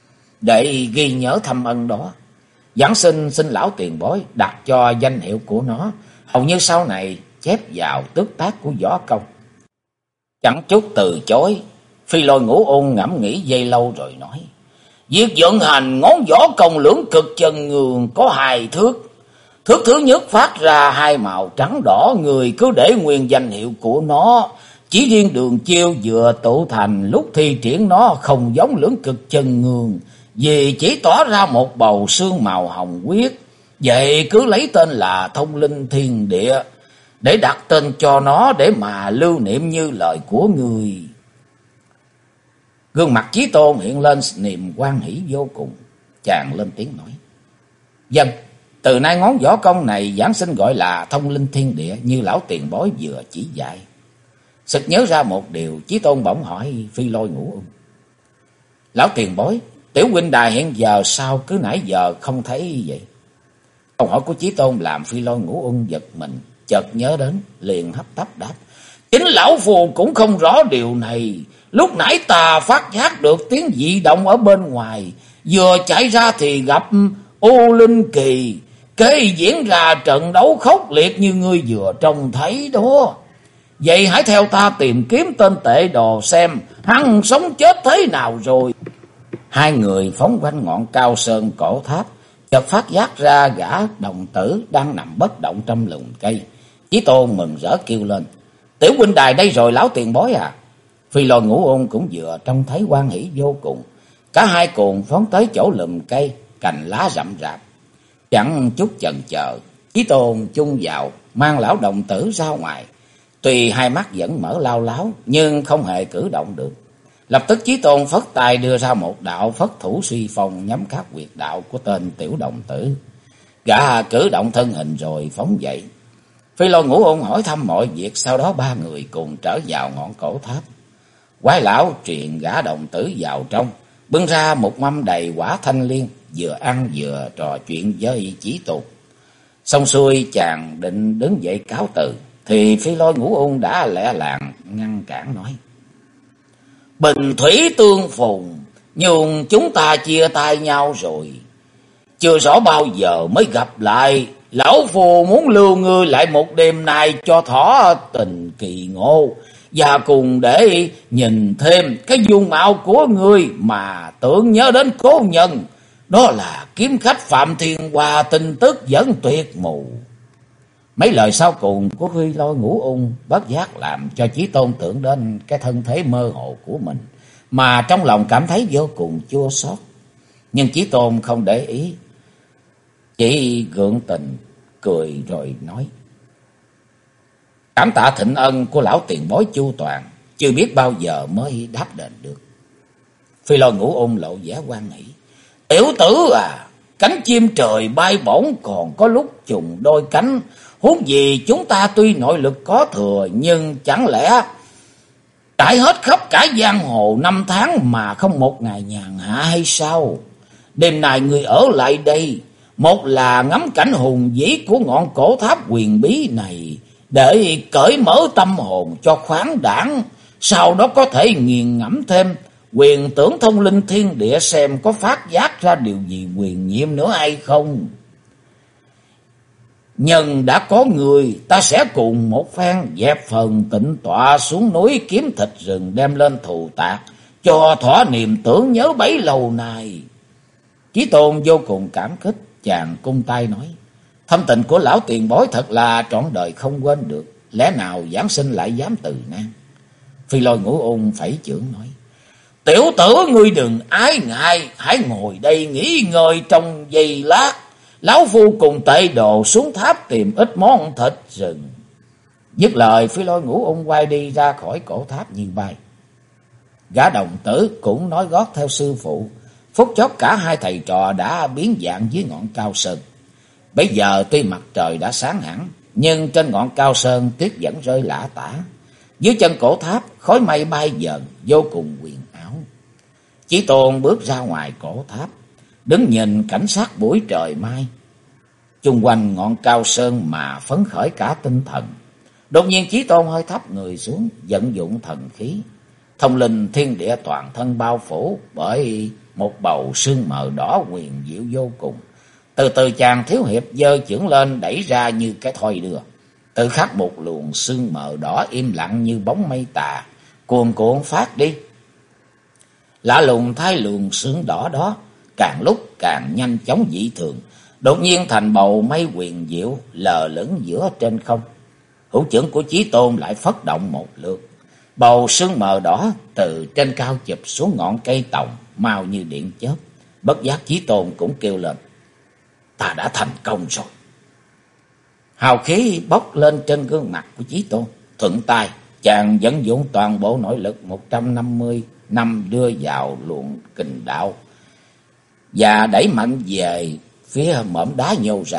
Để ghi nhớ thâm ân đó, Giảng sinh xin lão tiền bối đặt cho danh hiệu của nó, hầu như sau này chép vào tước tác của võ công. Chẳng chút từ chối, Phi Lôi Ngũ Ung ngẫm nghĩ giây lâu rồi nói: Việc vận hành ngón võ công lưỡng cực chân ngương có 2 thước. Thước thứ nhất phát ra 2 màu trắng đỏ, người cứ để nguyên danh hiệu của nó. Chỉ riêng đường chiêu vừa tụ thành, lúc thi triển nó không giống lưỡng cực chân ngương, vì chỉ tỏ ra một bầu xương màu hồng huyết. Vậy cứ lấy tên là Thông Linh Thiên Địa để đặt tên cho nó, để mà lưu niệm như lời của người. Gương mặt Chí Tôn hiện lên niềm hoan hỷ vô cùng. Chàng lên tiếng nói: Dân, từ nay ngón võ công này giảng sinh gọi là Thông Linh Thiên Địa, như lão tiền bối vừa chỉ dạy. Sực nhớ ra một điều, Chí Tôn bỗng hỏi Phi Lôi Ngũ Ung: Lão tiền bối, tiểu huynh đài hiện giờ sao cứ nãy giờ không thấy vậy? Câu hỏi của Chí Tôn làm Phi Lôi Ngũ Ung giật mình, chợt nhớ đến, liền hấp tấp đáp: Chính lão phù cũng không rõ điều này. lúc nãy ta phát giác được tiếng dị động ở bên ngoài, vừa chạy ra thì gặp U Linh Kỳ, kế diễn ra trận đấu khốc liệt như ngươi vừa trông thấy đó. Vậy hãy theo ta tìm kiếm tên tệ đồ xem hắn sống chết thế nào rồi. Hai người phóng quanh ngọn cao sơn cổ tháp, chợt phát giác ra gã đồng tử đang nằm bất động trong lùm cây. Chí Tôn mừng rỡ kêu lên: "Tiểu huynh đài đây rồi lão tiền bối à!" Phi Lôi Ngũ Ôn cũng vừa trông thấy hoan hỉ vô cùng. Cả hai cùng phóng tới chỗ lùm cây, cành lá rậm rạp. Chẳng chút chần chờ, Chí Tôn chung vào, mang lão đồng tử ra ngoài. Tuy hai mắt vẫn mở lao láo, nhưng không hề cử động được. Lập tức Chí Tôn phất tay đưa ra một đạo phất thủ suy phong, nhắm các huyệt đạo của tên tiểu đồng tử. Gã cử động thân hình rồi phóng dậy. Phi Lôi Ngũ Ôn hỏi thăm mọi việc, sau đó ba người cùng trở vào ngọn cổ tháp. Quái lão truyền gã đồng tử vào trong, bưng ra một mâm đầy quả thanh liên, vừa ăn vừa trò chuyện với Chí Tôn. Xong xuôi chàng định đứng dậy cáo từ, thì Phi Lôi Ngũ Ôn đã lẹ làng ngăn cản nói: "Bình thủy tương phùng, nhưng chúng ta chia tay nhau rồi. Chưa rõ bao giờ mới gặp lại. Lão phù muốn lưu ngươi lại một đêm nay cho thỏa tình kỳ ngộ, và cùng để nhìn thêm cái dung mạo của ngươi mà tưởng nhớ đến cố nhân. Đó là kiếm khách Phạm Thiên Hoa, tin tức vẫn tuyệt mù." Mấy lời sau cùng của Phi Lôi Ngũ Ôn bất giác làm cho Chí Tôn tưởng đến cái thân thế mơ hồ của mình, mà trong lòng cảm thấy vô cùng chua xót. Nhưng Chí Tôn không để ý, chỉ gượng tình cười rồi nói: "Cảm tạ thịnh ân của lão tiền bối chu toàn, chưa biết bao giờ mới đáp đền được." Phi Lôi Ngũ Ôn lộ vẻ hoan hỉ: "Tiểu tử à, cánh chim trời bay bổng còn có lúc trùng đôi cánh. Huống gì chúng ta tuy nội lực có thừa, nhưng chẳng lẽ trải hết khắp cả giang hồ 5 tháng mà không một ngày nhàn hạ hay sao? Đêm nay người ở lại đây, một là ngắm cảnh hùng vĩ của ngọn cổ tháp huyền bí này, để cởi mở tâm hồn cho khoáng đãng, sau đó có thể nghiền ngẫm thêm quyền tưởng thông linh thiên địa, xem có phát giác ra điều gì huyền nhiệm nữa hay không. Nhân đã có người, ta sẽ cùng một phen dẹp phần tịnh tọa xuống núi kiếm thịt rừng đem lên thù tạc, cho thỏa niềm tưởng nhớ bấy lâu nay." Chí Tôn vô cùng cảm kích, chàng cung tay nói: "Thâm tình của lão tiền bối thật là trọn đời không quên được, lẽ nào giáng sinh lại dám từ nan?" Phi Lôi Ngũ Ôn phẩy chưởng nói: "Tiểu tử ngươi đừng ái ngại, hãy ngồi đây nghỉ ngơi trong giây lát. Lão phu cùng tệ đồ xuống tháp tìm ít món thịt rừng." Dứt lời, Phi Lôi Ngũ Ôn quay đi ra khỏi cổ tháp như bay. Gã đồng tử cũng nói gót theo sư phụ. Phút chốc cả hai thầy trò đã biến dạng dưới ngọn cao sơn. Bây giờ tuy mặt trời đã sáng hẳn, nhưng trên ngọn cao sơn tuyết vẫn rơi lả tả. Dưới chân cổ tháp khói mây bay dần, vô cùng huyền ảo. Chí Tôn bước ra ngoài cổ tháp, đứng nhìn cảnh sát buổi trời mai chung quanh ngọn cao sơn mà phấn khởi cả tinh thần. Đột nhiên Chí Tôn hơi thấp người xuống, vận dụng thần khí. Thông linh thiên địa toàn thân bao phủ bởi một bầu sương mờ đỏ huyền diệu vô cùng. Từ từ chàng thiếu hiệp giơ chưởng lên đẩy ra như cái thoi đưa. Tự khắc một luồng sương mờ đỏ im lặng như bóng mây tà, cuồn cuộn phát đi. Lạ lùng thay luồng sương đỏ đó càng lúc càng nhanh chóng dị thường, đột nhiên thành bầu mây huyền diệu lờ lững giữa trên không. Hữu chưởng của Chí Tôn lại phất động một lượt, bầu sương mờ đỏ từ trên cao chụp xuống ngọn cây tòng, mau như điện chớp. Bất giác Chí Tôn cũng kêu lên: "Ta đã thành công rồi." Hào khí bốc lên trên gương mặt của Chí Tôn. Thuận tay chàng vận dụng toàn bộ nội lực 150 năm đưa vào luồng kình đạo và đẩy mạnh về phía mỏm đá nhô ra.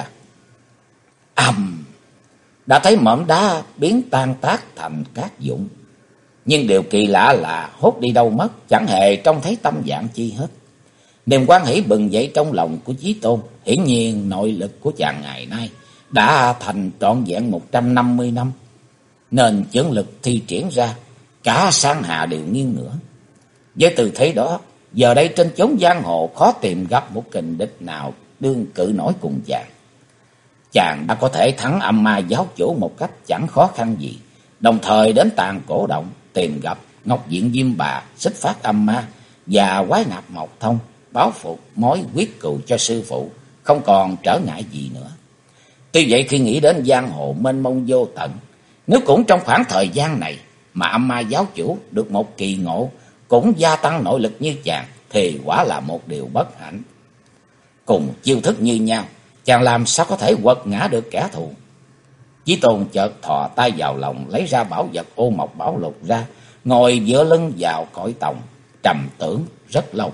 Đã thấy mỏm đá biến tan tác thành cát vụn, nhưng điều kỳ lạ là hốt đi đâu mất, chẳng hề trông thấy tâm dạng chi hết. Niềm hoan hỷ bừng dậy trong lòng của Chí Tôn. Hiển nhiên nội lực của chàng ngày nay đã thành trọn vẹn 150 năm, nên chưởng lực thi triển ra cả san hà đều nghiêng ngửa. Với tư thế đó, giờ đây trên chốn giang hồ khó tìm gặp một kình địch nào đương cự nổi cùng chàng. Chàng đã có thể thắng âm ma giáo chủ một cách chẳng khó khăn gì, đồng thời đến Tàn Cổ Động tìm gặp Ngọc Diện Diêm Bà, Xích Phát Âm Ma và Quái Nạp Mộc Thông, báo phục mối quyết cừu cho sư phụ, không còn trở ngại gì nữa. Tuy vậy khi nghĩ đến giang hồ mênh mông vô tận, nếu cũng trong khoảng thời gian này mà âm ma giáo chủ được một kỳ ngộ cũng gia tăng nội lực như chàng, thì quả là một điều bất hạnh. Cùng chiêu thức như nhau, chàng làm sao có thể quật ngã được kẻ thù. Chí Tôn chợt thò tay vào lòng, lấy ra bảo vật Ô Mộc Bảo Lục ra, ngồi dựa lưng vào cõi tòng, trầm tưởng rất lâu.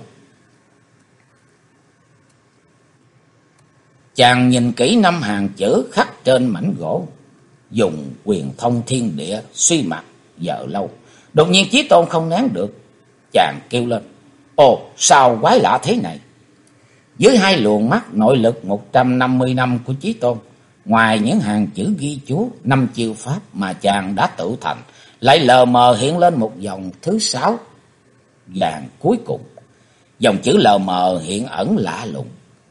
Chàng nhìn kỹ 5 hàng chữ khắc trên mảnh gỗ, dùng quyền thông thiên địa suy mặt giờ lâu. Đột nhiên Chí Tôn không nén được, chàng kêu lên: "Ồ, sao quái lạ thế này?" Dưới hai luồng mắt nội lực 150 năm của Chí Tôn, ngoài những hàng chữ ghi chú 5 chiêu pháp mà chàng đã tự thành, lại lờ mờ hiện lên một dòng thứ 6 vàng cuối cùng. Dòng chữ lờ mờ hiện ẩn lạ lùng,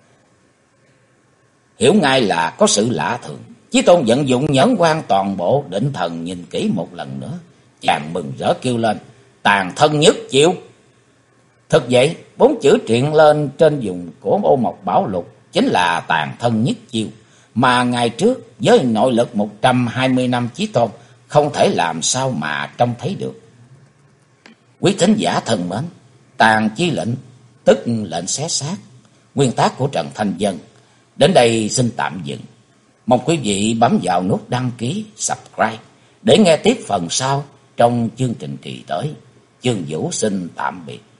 hiểu ngay là có sự lạ thường. Chí Tôn vận dụng nhẫn quan toàn bộ, định thần nhìn kỹ một lần nữa, chàng mừng rỡ kêu lên: "Tàn thân nhất chiêu!" Thực vậy, 4 chữ truyện lên trên vùng của Ô Mộc Bảo Lục chính là tàn thân nhất chiêu, mà ngày trước với nội lực 120 năm Chí Tôn không thể làm sao mà trông thấy được. Quý thính giả thân mến, Tàn Chi Lệnh tức lệnh xé xác, nguyên tác của Trần Thanh Vân đến đây xin tạm dừng. Mong quý vị bấm vào nút đăng ký, subscribe để nghe tiếp phần sau trong chương trình kỳ tới. Chương Vũ xin tạm biệt.